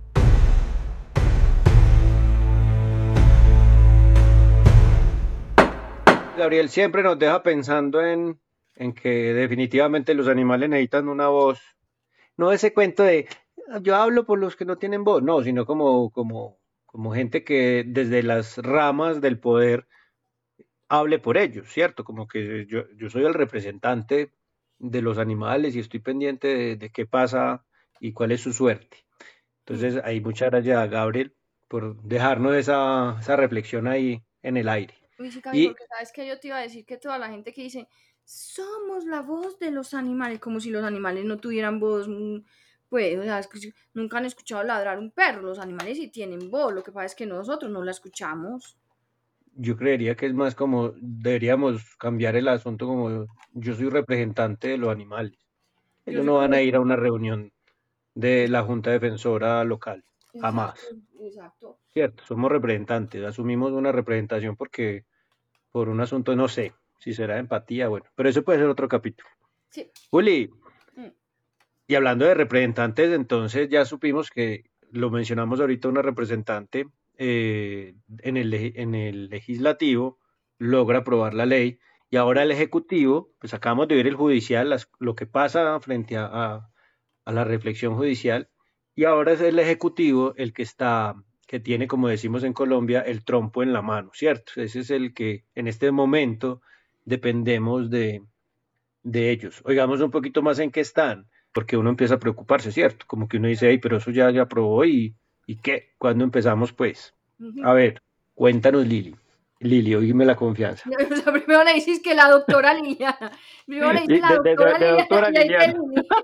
Gabriel siempre nos deja pensando en, en que definitivamente los animales necesitan una voz. No ese cuento de yo hablo por los que no tienen voz, no, sino como, como, como gente que desde las ramas del poder hable por ellos, ¿cierto? Como que yo, yo soy el representante de los animales y estoy pendiente de, de qué pasa y cuál es su suerte. Entonces, ahí muchas gracias a Gabriel por dejarnos esa, esa reflexión ahí en el aire. Uy, sí, Cami, Y porque sabes que yo te iba a decir que toda la gente que dice, somos la voz de los animales, como si los animales no tuvieran voz, mm, pues, o sea, es que si- nunca han escuchado ladrar un perro, los animales sí tienen voz, lo que pasa es que nosotros no la escuchamos. yo creería que es más como deberíamos cambiar el asunto como yo soy representante de los animales. Yo Ellos soy no van como, a ir a una reunión de la Junta Defensora local, exacto, jamás, exacto. ¿cierto? Somos representantes, asumimos una representación porque por un asunto, no sé, si será de empatía, bueno, pero eso puede ser otro capítulo. Sí. Juli, Mm. y hablando de representantes, entonces ya supimos que lo mencionamos ahorita, una representante eh, en el, legi- en el legislativo logra aprobar la ley y ahora el ejecutivo, pues acabamos de ver el judicial, las- lo que pasa frente a, a- a la reflexión judicial y ahora es el ejecutivo el que está, que tiene, como decimos en Colombia, el trompo en la mano, ¿cierto? Ese es el que en este momento dependemos de, de ellos. Oigamos un poquito más en qué están, porque uno empieza a preocuparse, ¿cierto? Como que uno dice, hey, pero eso ya, ya aprobó y, ¿y qué? ¿Cuándo empezamos, pues? Ujú. A ver, cuéntanos, Lili. Lili, oígame la confianza. O sea, primero le dices que la doctora Liliana, primero le dices Y la de, de- de- doctora de Liliana doctora y ahí te Liliana, Lili.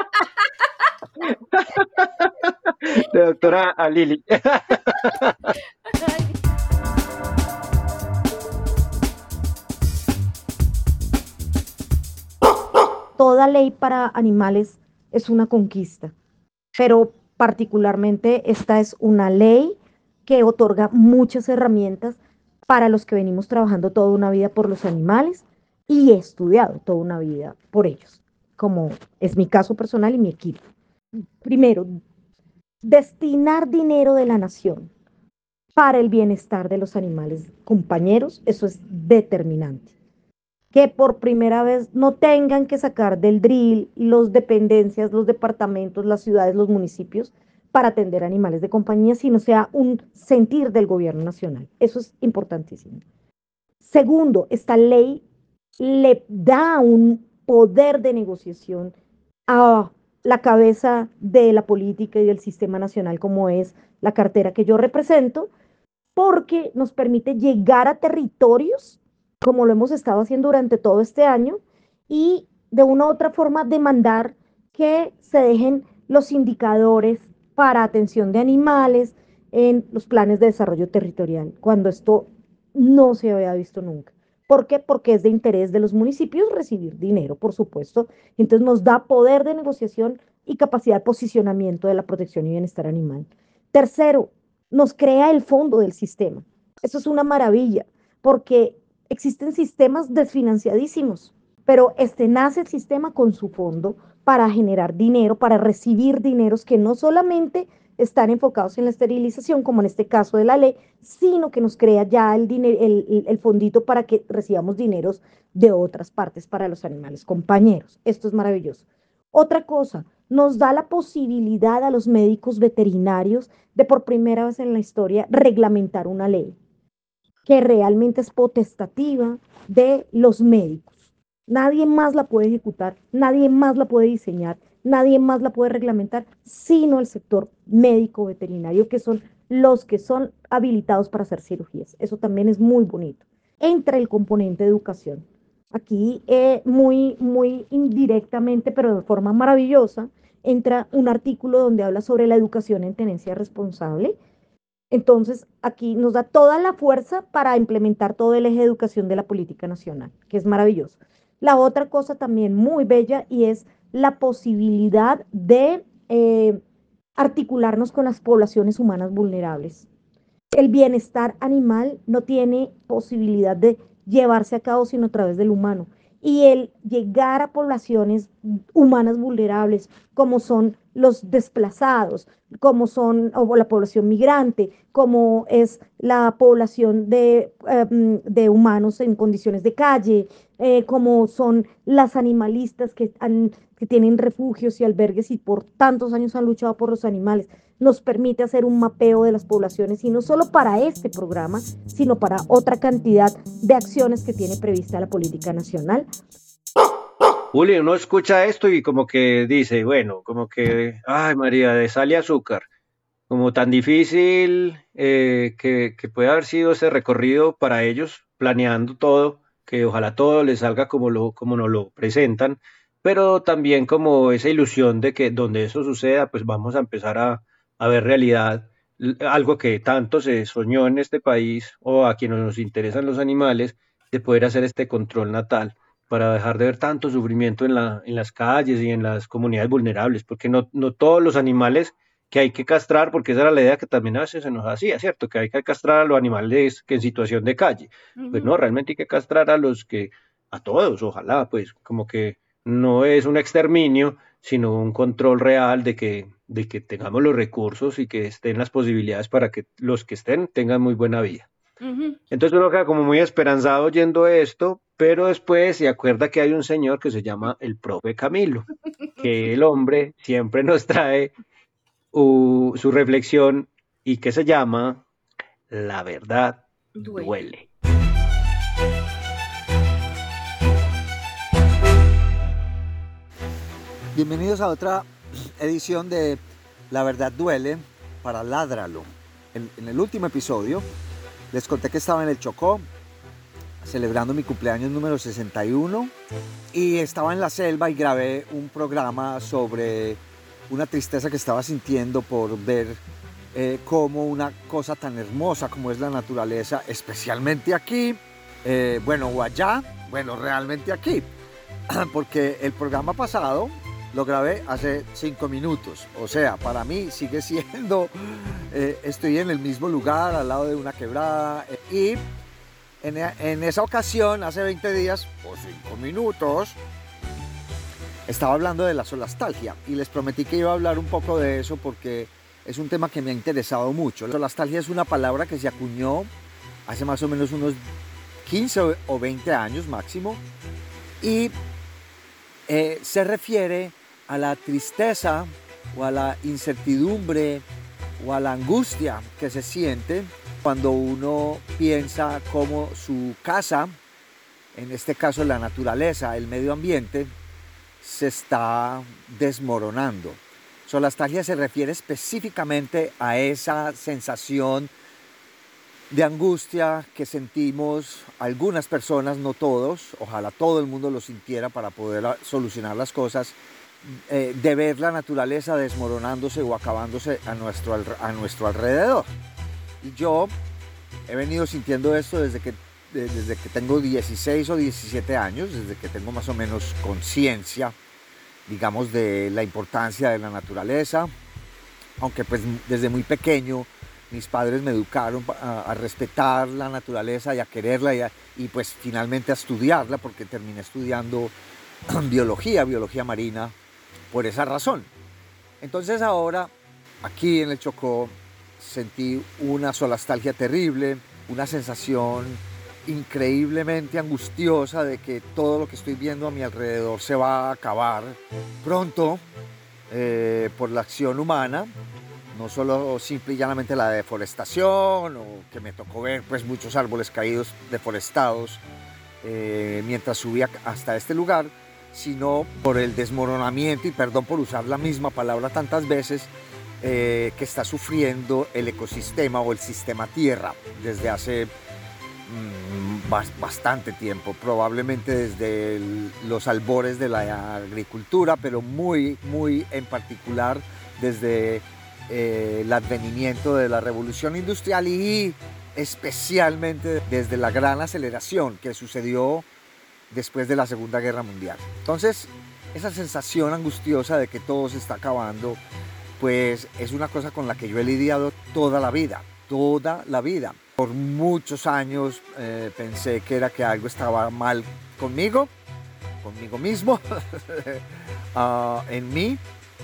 de doctora a Lili. Ay, Toda ley para animales es una conquista, pero particularmente esta es una ley que otorga muchas herramientas para los que venimos trabajando toda una vida por los animales y he estudiado toda una vida por ellos, como es mi caso personal y mi equipo. Primero, destinar dinero de la nación para el bienestar de los animales compañeros, eso es determinante. Que por primera vez no tengan que sacar del drill los dependencias, los departamentos, las ciudades, los municipios para atender animales de compañía, sino sea un sentir del gobierno nacional. Eso es importantísimo. Segundo, esta ley le da un poder de negociación a la cabeza de la política y del sistema nacional, como es la cartera que yo represento, porque nos permite llegar a territorios, como lo hemos estado haciendo durante todo este año, y de una u otra forma demandar que se dejen los indicadores para atención de animales en los planes de desarrollo territorial, cuando esto no se había visto nunca. ¿Por qué? Porque es de interés de los municipios recibir dinero, por supuesto. Entonces nos da poder de negociación y capacidad de posicionamiento de la protección y bienestar animal. Tercero, nos crea el fondo del sistema. Eso es una maravilla, porque existen sistemas desfinanciadísimos, pero este nace el sistema con su fondo para generar dinero, para recibir dineros que no solamente están enfocados en la esterilización, como en este caso de la ley, sino que nos crea ya el, dinero, el, el fondito para que recibamos dineros de otras partes para los animales compañeros. Esto es maravilloso. Otra cosa, nos da la posibilidad a los médicos veterinarios de por primera vez en la historia reglamentar una ley que realmente es potestativa de los médicos. Nadie más la puede ejecutar, nadie más la puede diseñar, nadie más la puede reglamentar, sino el sector médico veterinario, que son los que son habilitados para hacer cirugías. Eso también es muy bonito. Entra el componente de educación. Aquí, eh, muy, muy indirectamente, pero de forma maravillosa, entra un artículo donde habla sobre la educación en tenencia responsable. Entonces, aquí nos da toda la fuerza para implementar todo el eje de educación de la política nacional, que es maravilloso. La otra cosa también muy bella y es la posibilidad de eh, articularnos con las poblaciones humanas vulnerables. El bienestar animal no tiene posibilidad de llevarse a cabo sino a través del humano. Y el llegar a poblaciones humanas vulnerables, como son los desplazados, como son o la población migrante, como es la población de, eh, de humanos en condiciones de calle, eh, como son las animalistas que han que tienen refugios y albergues y por tantos años han luchado por los animales, nos permite hacer un mapeo de las poblaciones y no solo para este programa, sino para otra cantidad de acciones que tiene prevista la política nacional. Juli, uno escucha esto y como que dice, bueno, como que, ay María, de sal y azúcar, como tan difícil eh, que, que puede haber sido ese recorrido para ellos, planeando todo, que ojalá todo les salga como, lo, como nos lo presentan, pero también como esa ilusión de que donde eso suceda, pues vamos a empezar a, a ver realidad, l- algo que tanto se soñó en este país o a quienes nos interesan los animales, de poder hacer este control natal para dejar de ver tanto sufrimiento en la, en las calles y en las comunidades vulnerables, porque no, no todos los animales que hay que castrar, porque esa era la idea que también a veces se nos hacía, ¿cierto? Que hay que castrar a los animales que en situación de calle. Pues Ujú. no, realmente hay que castrar a los que, a todos, ojalá, pues como que no es un exterminio, sino un control real de que, de que tengamos los recursos y que estén las posibilidades para que los que estén tengan muy buena vida. Ujú. Entonces uno queda como muy esperanzado oyendo esto, pero después se acuerda que hay un señor que se llama el profe Camilo, que el hombre siempre nos trae uh, su reflexión y que se llama La verdad Duele. duele. Bienvenidos a otra edición de La Verdad Duele para Ládralo. En, en el último episodio les conté que estaba en el Chocó celebrando mi cumpleaños número sesenta y uno y estaba en la selva y grabé un programa sobre una tristeza que estaba sintiendo por ver eh, cómo una cosa tan hermosa como es la naturaleza, especialmente aquí, eh, bueno, o allá, bueno, realmente aquí, porque el programa pasado lo grabé hace cinco minutos, o sea, para mí sigue siendo, eh, estoy en el mismo lugar, al lado de una quebrada, eh, y en, en esa ocasión, hace veinte días, o cinco minutos, estaba hablando de la solastalgia, y les prometí que iba a hablar un poco de eso porque es un tema que me ha interesado mucho. La solastalgia es una palabra que se acuñó hace más o menos unos quince o veinte años máximo, y eh, se refiere a la tristeza o a la incertidumbre o a la angustia que se siente cuando uno piensa cómo su casa, en este caso la naturaleza, el medio ambiente, se está desmoronando. Solastalgia se refiere específicamente a esa sensación de angustia que sentimos algunas personas, no todos, ojalá todo el mundo lo sintiera para poder solucionar las cosas, eh, de ver la naturaleza desmoronándose o acabándose a nuestro, a nuestro alrededor. Y yo he venido sintiendo esto desde que, desde que tengo dieciséis o diecisiete años, desde que tengo más o menos conciencia, digamos, de la importancia de la naturaleza, aunque pues desde muy pequeño mis padres me educaron a, a respetar la naturaleza y a quererla y, a, y pues finalmente a estudiarla, porque terminé estudiando biología, biología marina, por esa razón. Entonces ahora, aquí en el Chocó, sentí una solastalgia terrible, una sensación increíblemente angustiosa de que todo lo que estoy viendo a mi alrededor se va a acabar pronto eh, por la acción humana. No solo simple y llanamente la deforestación, o que me tocó ver pues, muchos árboles caídos, deforestados, eh, mientras subía hasta este lugar, sino por el desmoronamiento, y perdón por usar la misma palabra tantas veces, eh, que está sufriendo el ecosistema o el sistema tierra desde hace mmm, bastante tiempo, probablemente desde el, los albores de la agricultura, pero muy, muy en particular desde Eh, el advenimiento de la revolución industrial y especialmente desde la gran aceleración que sucedió después de la Segunda Guerra Mundial. Entonces, esa sensación angustiosa de que todo se está acabando, pues es una cosa con la que yo he lidiado toda la vida, toda la vida. Por muchos años eh, pensé que era que algo estaba mal conmigo, conmigo mismo, uh, en mí.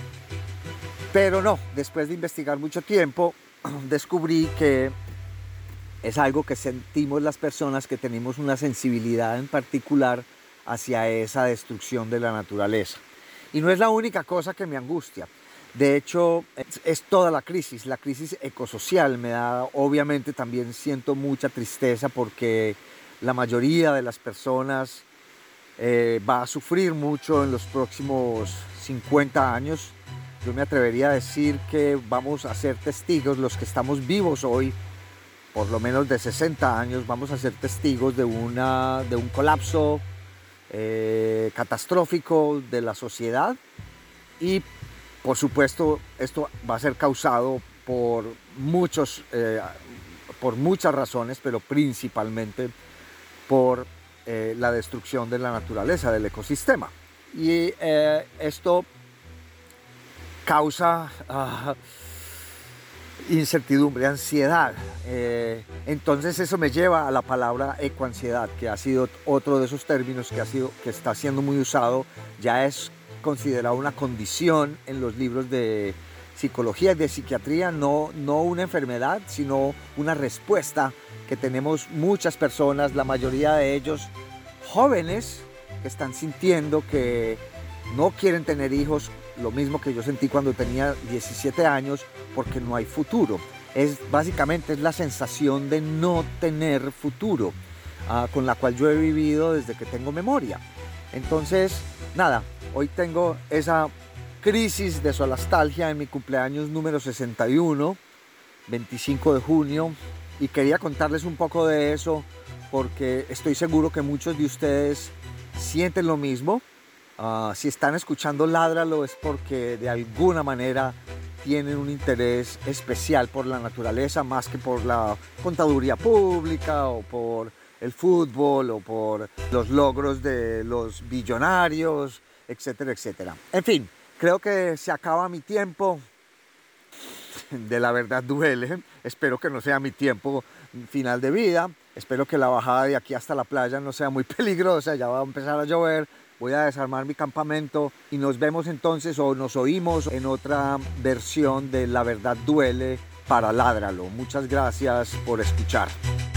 Pero no, después de investigar mucho tiempo, descubrí que es algo que sentimos las personas que tenemos una sensibilidad en particular hacia esa destrucción de la naturaleza. Y no es la única cosa que me angustia. De hecho, es, es toda la crisis, la crisis ecosocial. Me da, obviamente también siento mucha tristeza porque la mayoría de las personas eh, va a sufrir mucho en los próximos cincuenta años. Yo me atrevería a decir que vamos a ser testigos, los que estamos vivos hoy, por lo menos de sesenta años, vamos a ser testigos de, una, de un colapso eh, catastrófico de la sociedad y por supuesto esto va a ser causado por, muchos, eh, por muchas razones, pero principalmente por eh, la destrucción de la naturaleza, del ecosistema. Y eh, esto causa uh, incertidumbre, ansiedad. Eh, entonces eso me lleva a la palabra ecoansiedad, que ha sido otro de esos términos que, ha sido, que está siendo muy usado. Ya es considerado una condición en los libros de psicología y de psiquiatría, no, no una enfermedad, sino una respuesta que tenemos muchas personas, la mayoría de ellos jóvenes, que están sintiendo que no quieren tener hijos, lo mismo que yo sentí cuando tenía diecisiete años, porque no hay futuro. Es básicamente es la sensación de no tener futuro, uh, con la cual yo he vivido desde que tengo memoria. Entonces, nada, hoy tengo esa crisis de solastalgia en mi cumpleaños número sesenta y uno, veinticinco de junio, y quería contarles un poco de eso porque estoy seguro que muchos de ustedes sienten lo mismo. Uh, si están escuchando Ládralo es porque de alguna manera tienen un interés especial por la naturaleza, más que por la contaduría pública o por el fútbol o por los logros de los billonarios, etcétera, etcétera. En fin, creo que se acaba mi tiempo. De la verdad duele. Espero que no sea mi tiempo final de vida. Espero que la bajada de aquí hasta la playa no sea muy peligrosa. Ya va a empezar a llover. Voy a desarmar mi campamento y nos vemos entonces o nos oímos en otra versión de La Verdad Duele para Ládralo. Muchas gracias por escuchar.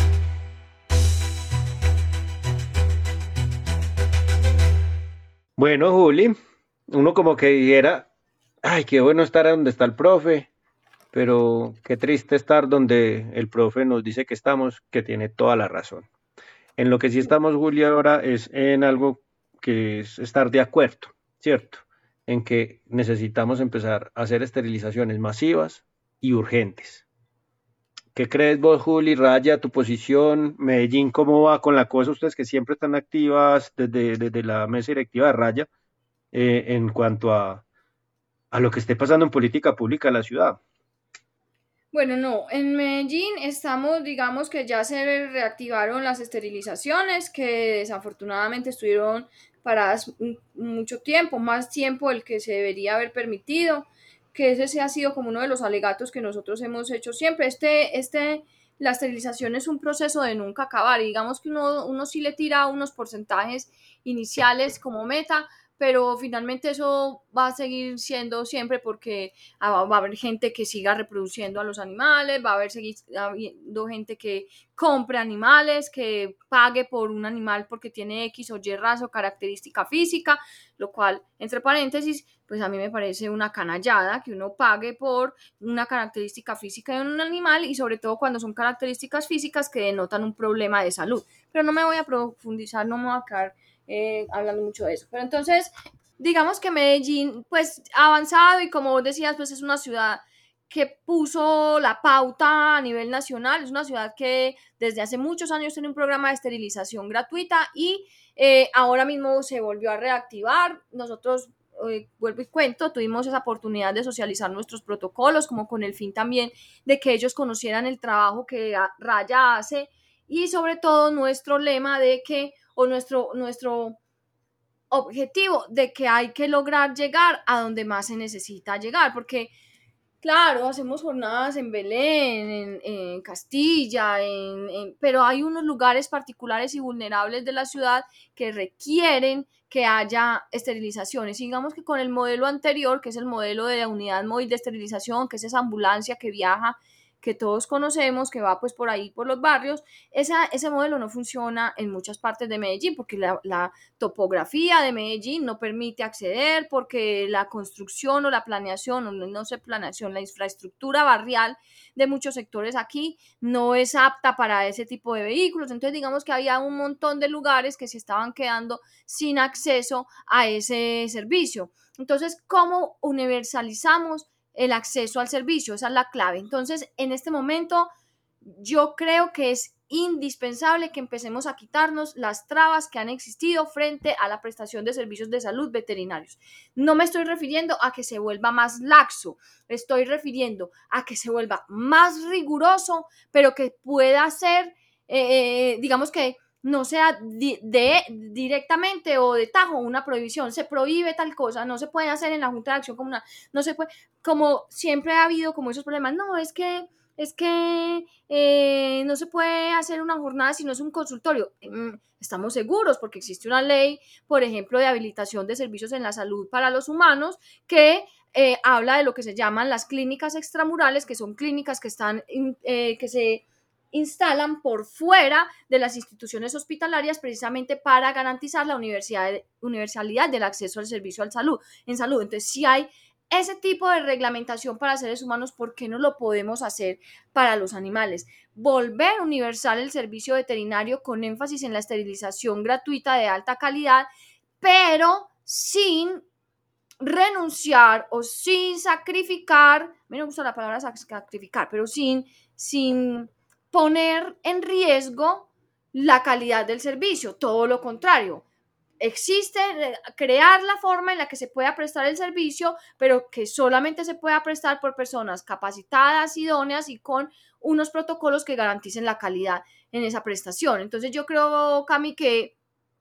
Bueno, Juli, uno como que dijera, ay, qué bueno estar donde está el profe, pero qué triste estar donde el profe nos dice que estamos, que tiene toda la razón. En lo que sí estamos, Juli, ahora es en algo que es estar de acuerdo, ¿cierto? En que necesitamos empezar a hacer esterilizaciones masivas y urgentes. ¿Qué crees vos, Juli? Raya, tu posición, Medellín, ¿cómo va con la cosa? Ustedes que siempre están activas desde, desde la mesa directiva de Raya eh, en cuanto a, a lo que esté pasando en política pública en la ciudad. Bueno, no, en Medellín estamos, digamos que ya se reactivaron las esterilizaciones que desafortunadamente estuvieron paradas mucho tiempo, más tiempo del que se debería haber permitido, que ese ha sido como uno de los alegatos que nosotros hemos hecho siempre. Este, este, la esterilización es un proceso de nunca acabar, y digamos que uno, uno sí le tira unos porcentajes iniciales como meta, pero finalmente eso va a seguir siendo siempre porque va a haber gente que siga reproduciendo a los animales, va a haber seguir habiendo gente que compre animales, que pague por un animal porque tiene X o Y raza o característica física, lo cual, entre paréntesis, pues a mí me parece una canallada que uno pague por una característica física de un animal, y sobre todo cuando son características físicas que denotan un problema de salud. Pero no me voy a profundizar, no me voy a quedar Eh, hablando mucho de eso, pero entonces digamos que Medellín pues ha avanzado, y como vos decías, pues es una ciudad que puso la pauta a nivel nacional, es una ciudad que desde hace muchos años tiene un programa de esterilización gratuita y eh, ahora mismo se volvió a reactivar. Nosotros, eh, vuelvo y cuento, tuvimos esa oportunidad de socializar nuestros protocolos, como con el fin también de que ellos conocieran el trabajo que Raya hace, y sobre todo nuestro lema de que o nuestro, nuestro objetivo de que hay que lograr llegar a donde más se necesita llegar, porque claro, hacemos jornadas en Belén, en, en Castilla, en, en, pero hay unos lugares particulares y vulnerables de la ciudad que requieren que haya esterilizaciones. Y digamos que con el modelo anterior, que es el modelo de la unidad móvil de esterilización, que es esa ambulancia que viaja que todos conocemos, que va pues por ahí, por los barrios, esa, ese modelo no funciona en muchas partes de Medellín, porque la, la topografía de Medellín no permite acceder, porque la construcción o la planeación, o no, no sé, planeación, la infraestructura barrial de muchos sectores aquí no es apta para ese tipo de vehículos. Entonces digamos que había un montón de lugares que se estaban quedando sin acceso a ese servicio. Entonces, ¿cómo universalizamos el acceso al servicio? Esa es la clave. Entonces, en este momento, yo creo que es indispensable que empecemos a quitarnos las trabas que han existido frente a la prestación de servicios de salud veterinarios. No me estoy refiriendo a que se vuelva más laxo, estoy refiriendo a que se vuelva más riguroso, pero que pueda ser, eh, digamos que no sea di- de, directamente o de tajo una prohibición, se prohíbe tal cosa, no se puede hacer en la Junta de Acción Comunal, no se puede, como siempre ha habido como esos problemas, no, es que es que eh, no se puede hacer una jornada si no es un consultorio. Mm, estamos seguros porque existe una ley, por ejemplo, de habilitación de servicios en la salud para los humanos que eh, habla de lo que se llaman las clínicas extramurales, que son clínicas que están, eh, que se instalan por fuera de las instituciones hospitalarias precisamente para garantizar la universalidad del acceso al servicio al salud, en salud. Entonces, si hay ese tipo de reglamentación para seres humanos, ¿por qué no lo podemos hacer para los animales? Volver universal el servicio veterinario con énfasis en la esterilización gratuita de alta calidad, pero sin renunciar o sin sacrificar, a mí no me gusta la palabra sacrificar, pero sin, sin poner en riesgo la calidad del servicio, todo lo contrario. Existe crear la forma en la que se pueda prestar el servicio, pero que solamente se pueda prestar por personas capacitadas, idóneas y con unos protocolos que garanticen la calidad en esa prestación. Entonces yo creo, Cami, que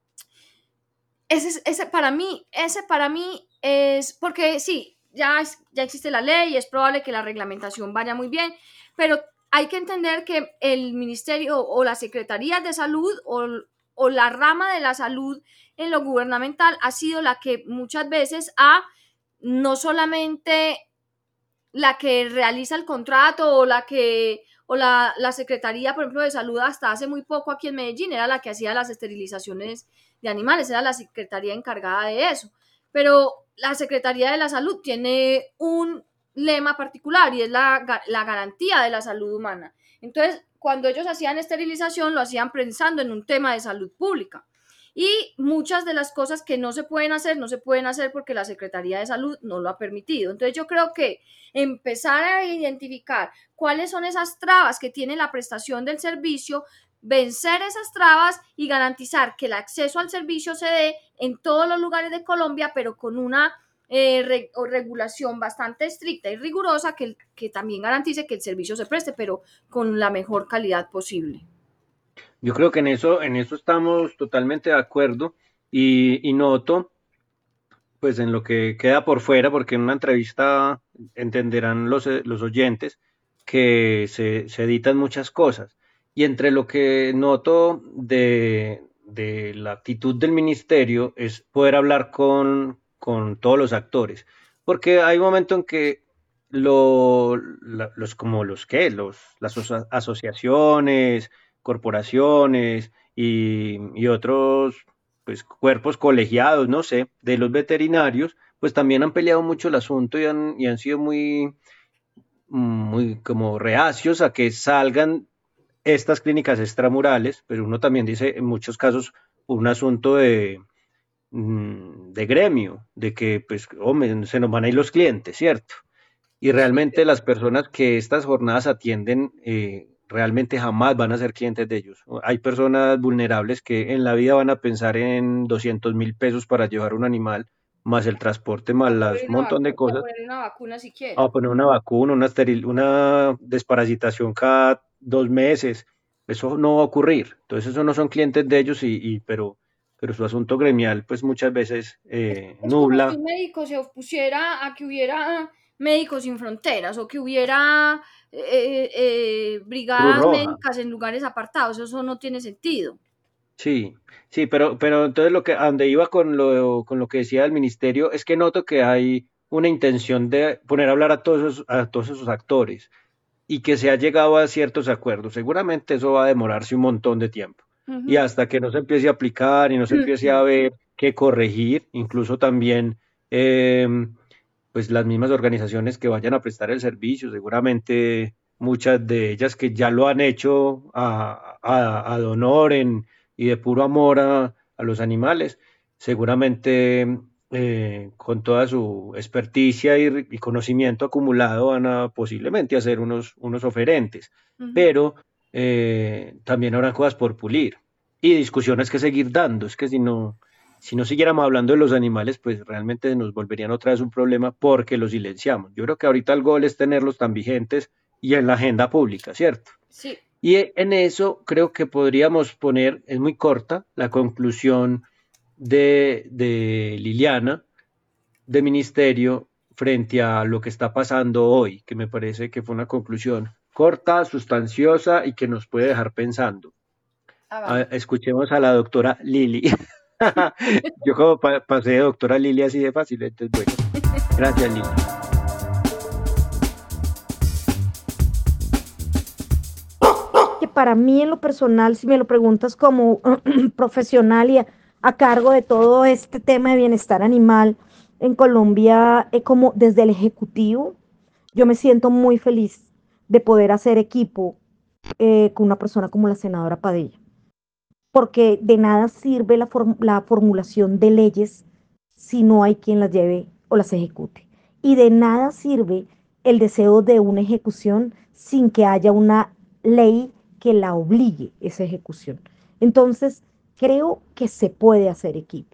ese, ese para mí, ese para mí es, porque sí, ya, es, ya existe la ley y es probable que la reglamentación vaya muy bien, pero hay que entender que el ministerio o la Secretaría de Salud o, o la rama de la salud en lo gubernamental ha sido la que muchas veces ha, no solamente la que realiza el contrato o la que, o la, la Secretaría, por ejemplo, de Salud hasta hace muy poco aquí en Medellín era la que hacía las esterilizaciones de animales, era la Secretaría encargada de eso, pero la Secretaría de la Salud tiene un lema particular y es la, la garantía de la salud humana. Entonces, cuando ellos hacían esterilización, lo hacían pensando en un tema de salud pública. Y muchas de las cosas que no se pueden hacer, no se pueden hacer porque la Secretaría de Salud no lo ha permitido. Entonces yo creo que empezar a identificar cuáles son esas trabas que tiene la prestación del servicio, vencer esas trabas y garantizar que el acceso al servicio se dé en todos los lugares de Colombia, pero con una eh, re, o regulación bastante estricta y rigurosa que, que también garantice que el servicio se preste, pero con la mejor calidad posible. Yo creo que en eso, en eso estamos totalmente de acuerdo y, y noto, pues en lo que queda por fuera, porque en una entrevista entenderán los, los oyentes que se, se editan muchas cosas. Y entre lo que noto de, de la actitud del ministerio es poder hablar con, con todos los actores, porque hay un momento en que lo, la, los como los que los las aso- asociaciones, corporaciones y, y otros pues cuerpos colegiados, no sé, de los veterinarios, pues también han peleado mucho el asunto y han, y han sido muy, muy como reacios a que salgan estas clínicas extramurales, pero uno también dice en muchos casos un asunto de, mm, de gremio, de que pues, hombre, se nos van a ir los clientes, ¿cierto? Y realmente las personas que estas jornadas atienden eh, realmente jamás van a ser clientes de ellos. Hay personas vulnerables que en la vida van a pensar en doscientos mil pesos para llevar un animal, más el transporte, más las un montón de Voy a cosas. poner una vacuna siquiera. A poner una vacuna, una esteril, una desparasitación cada dos meses. Eso no va a ocurrir. Entonces, eso no son clientes de ellos, y, y pero, pero su asunto gremial, pues muchas veces eh, Es como si nubla. un médico se opusiera a que hubiera médicos sin fronteras o que hubiera eh, eh, Cruz brigadas Roja. médicas en lugares apartados. Eso no tiene sentido. Sí, sí, pero, pero entonces lo que, a donde iba con lo, con lo que decía el ministerio es que noto que hay una intención de poner a hablar a todos esos, a todos esos actores. y que se ha llegado a ciertos acuerdos. Seguramente eso va a demorarse un montón de tiempo. Uh-huh. Y hasta que no se empiece a aplicar y no se empiece a ver qué corregir, incluso también eh, pues las mismas organizaciones que vayan a prestar el servicio, seguramente muchas de ellas que ya lo han hecho a, a, a honor en, y de puro amor a, a los animales, seguramente eh, con toda su experticia y, y conocimiento acumulado van a posiblemente hacer unos, unos oferentes, uh-huh. pero eh, también habrá cosas por pulir y discusiones que seguir dando. Es que si no, si no siguiéramos hablando de los animales, pues realmente nos volverían otra vez un problema porque los silenciamos. Yo creo que ahorita el gol es tenerlos tan vigentes y en la agenda pública, ¿cierto? Sí. Y en eso creo que podríamos poner, es muy corta, la conclusión de, de Liliana, de Ministerio, frente a lo que está pasando hoy, que me parece que fue una conclusión corta, sustanciosa y que nos puede dejar pensando. Ah, vale. a, escuchemos a la doctora Lili. Yo como pa pasé de doctora Lili así de fácil, entonces bueno, gracias Lili. Que para mí en lo personal, si me lo preguntas como profesional y a, a cargo de todo este tema de bienestar animal en Colombia, eh, como desde el Ejecutivo, yo me siento muy feliz de poder hacer equipo eh, con una persona como la senadora Padilla, porque de nada sirve la, form la formulación de leyes si no hay quien las lleve o las ejecute, y de nada sirve el deseo de una ejecución sin que haya una ley que la obligue esa ejecución. Entonces, creo que se puede hacer equipo.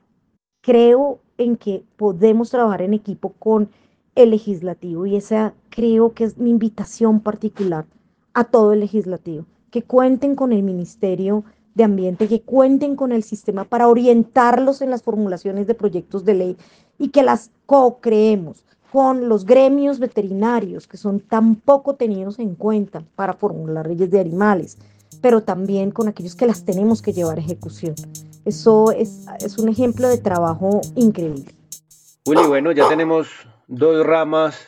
Creo en que podemos trabajar en equipo con el legislativo y esa creo que es mi invitación particular a todo el legislativo, que cuenten con el Ministerio de Ambiente, que cuenten con el sistema para orientarlos en las formulaciones de proyectos de ley y que las co-creemos con los gremios veterinarios que son tan poco tenidos en cuenta para formular leyes de animales, pero también con aquellos que las tenemos que llevar a ejecución. Eso es, es un ejemplo de trabajo increíble. Willy, bueno, ya tenemos dos ramas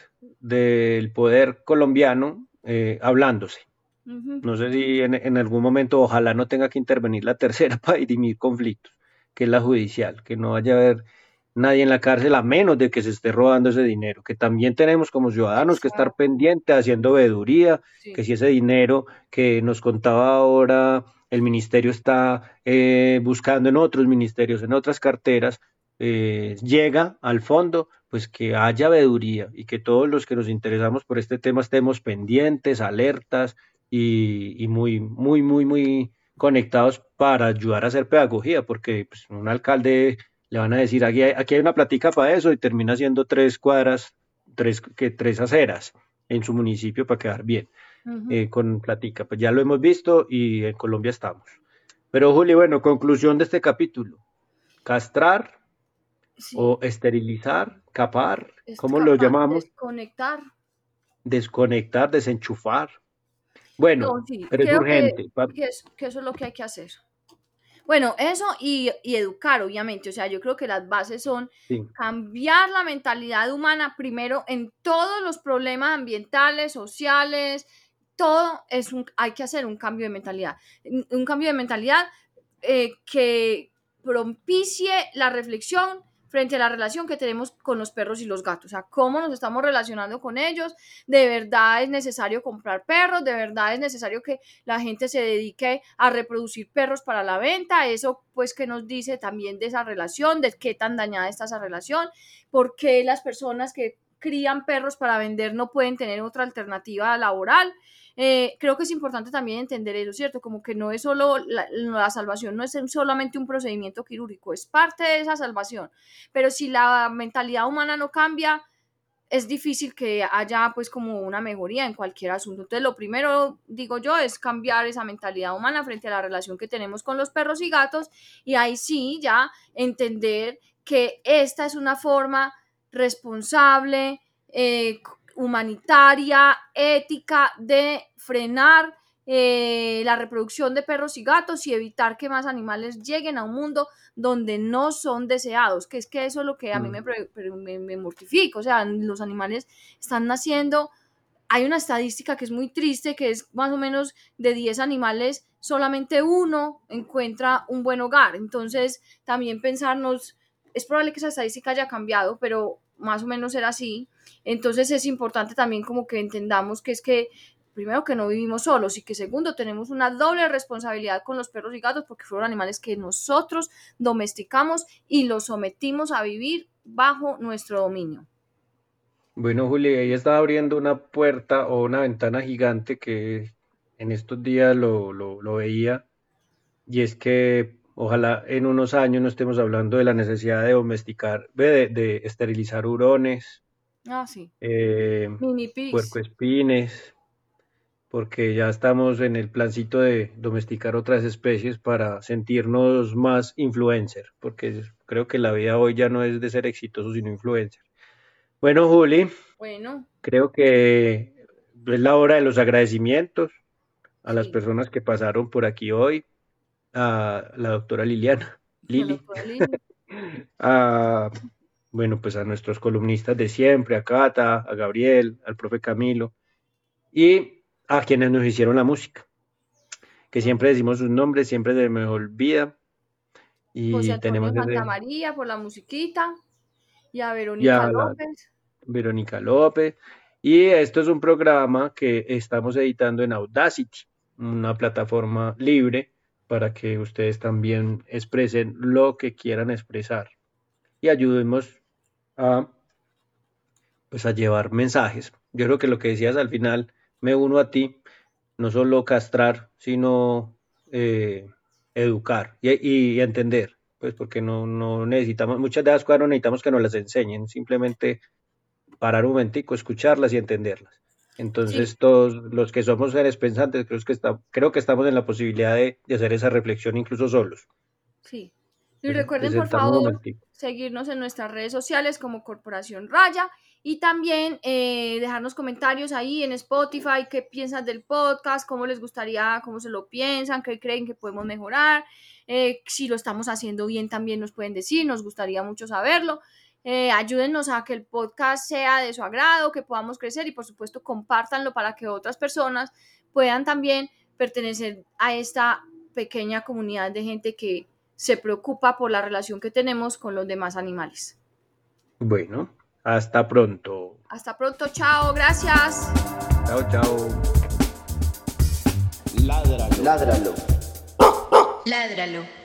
del poder colombiano eh, hablándose. Uh-huh. No sé si en, en algún momento, ojalá no tenga que intervenir la tercera para dirimir conflictos, que es la judicial, que no vaya a haber nadie en la cárcel a menos de que se esté robando ese dinero, que también tenemos como ciudadanos que estar pendientes haciendo veeduría, sí. Que si ese dinero que nos contaba ahora el ministerio está eh, buscando en otros ministerios, en otras carteras, eh, llega al fondo, pues que haya veeduría y que todos los que nos interesamos por este tema estemos pendientes, alertas y, y muy, muy, muy, muy conectados para ayudar a hacer pedagogía, porque pues, un alcalde le van a decir, aquí hay, aquí hay una platica para eso y termina haciendo tres cuadras, tres, que, tres aceras en su municipio para quedar bien. Uh-huh. eh, con platica, pues ya lo hemos visto y en Colombia estamos. Pero Juli, bueno, conclusión de este capítulo, castrar sí. o esterilizar, capar, es ¿cómo capar, lo llamamos? Desconectar. Desconectar, desenchufar. Bueno, no, sí. pero Creo es urgente. Que, que, es, que eso es lo que hay que hacer. Bueno, eso y, y educar, obviamente, o sea, yo creo que las bases son sí. cambiar la mentalidad humana primero en todos los problemas ambientales, sociales, todo es un, hay que hacer un cambio de mentalidad, un cambio de mentalidad eh, que propicie la reflexión frente a la relación que tenemos con los perros y los gatos, o sea, cómo nos estamos relacionando con ellos, de verdad es necesario comprar perros, de verdad es necesario que la gente se dedique a reproducir perros para la venta, eso pues que nos dice también de esa relación, de qué tan dañada está esa relación, por qué las personas que crían perros para vender no pueden tener otra alternativa laboral. Eh, creo que es importante también entender eso, ¿cierto? Como que no es solo la, la salvación, no es solamente un procedimiento quirúrgico, es parte de esa salvación, pero si la mentalidad humana no cambia, es difícil que haya pues como una mejoría en cualquier asunto. Entonces lo primero, digo yo, es cambiar esa mentalidad humana frente a la relación que tenemos con los perros y gatos, y ahí sí ya entender que esta es una forma responsable, eh, humanitaria, ética de frenar eh, la reproducción de perros y gatos y evitar que más animales lleguen a un mundo donde no son deseados, que es que eso es lo que a mí me, me, me mortifica, o sea, los animales están naciendo hay una estadística que es muy triste, que es más o menos de diez animales, solamente uno encuentra un buen hogar. Entonces, también pensarnos, es probable que esa estadística haya cambiado, pero más o menos era así. Entonces, es importante también como que entendamos que es que, primero, que no vivimos solos y que segundo, tenemos una doble responsabilidad con los perros y gatos porque fueron animales que nosotros domesticamos y los sometimos a vivir bajo nuestro dominio. Bueno, Juli, ahí está abriendo una puerta o una ventana gigante que en estos días lo, lo, lo veía, y es que ojalá en unos años no estemos hablando de la necesidad de domesticar, de, de esterilizar hurones, Ah, sí. eh, Mini pigs. puercoespines, porque ya estamos en el plancito de domesticar otras especies para sentirnos más influencer, porque creo que la vida hoy ya no es de ser exitoso, sino influencer. Bueno, Juli, Bueno, creo que es la hora de los agradecimientos a las sí. personas que pasaron por aquí hoy, a la doctora Liliana, Lili, Doctora Lili. a, bueno, pues a nuestros columnistas de siempre, a Cata, a Gabriel, al profe Camilo, y a quienes nos hicieron la música, que siempre decimos sus nombres, siempre se me olvida, José y Antonio tenemos ese, Santamaría por la musiquita y a y Verónica a la López. Verónica López, y esto es un programa que estamos editando en Audacity, una plataforma libre para que ustedes también expresen lo que quieran expresar y ayudemos a, pues, a llevar mensajes. Yo creo que lo que decías al final, me uno a ti, no solo castrar, sino eh, educar y, y entender, pues porque no, no necesitamos, muchas de las cosas no necesitamos que nos las enseñen, simplemente parar un momentico, escucharlas y entenderlas. Entonces, Sí, todos los que somos seres pensantes, creo que, está, creo que estamos en la posibilidad de, de hacer esa reflexión incluso solos. sí. Y De, de recuerden, por sentarnos un favor, momentico. seguirnos en nuestras redes sociales como Corporación Raya y también eh, dejarnos comentarios ahí en Spotify, qué piensan del podcast, cómo les gustaría, cómo se lo piensan, qué creen que podemos mejorar, eh, si lo estamos haciendo bien también nos pueden decir, nos gustaría mucho saberlo. Eh, ayúdennos a que el podcast sea de su agrado, que podamos crecer y por supuesto compártanlo para que otras personas puedan también pertenecer a esta pequeña comunidad de gente que se preocupa por la relación que tenemos con los demás animales. Bueno, hasta pronto. Hasta pronto, chao, gracias. Chao, chao. Ládralo. Ládralo. Ládralo.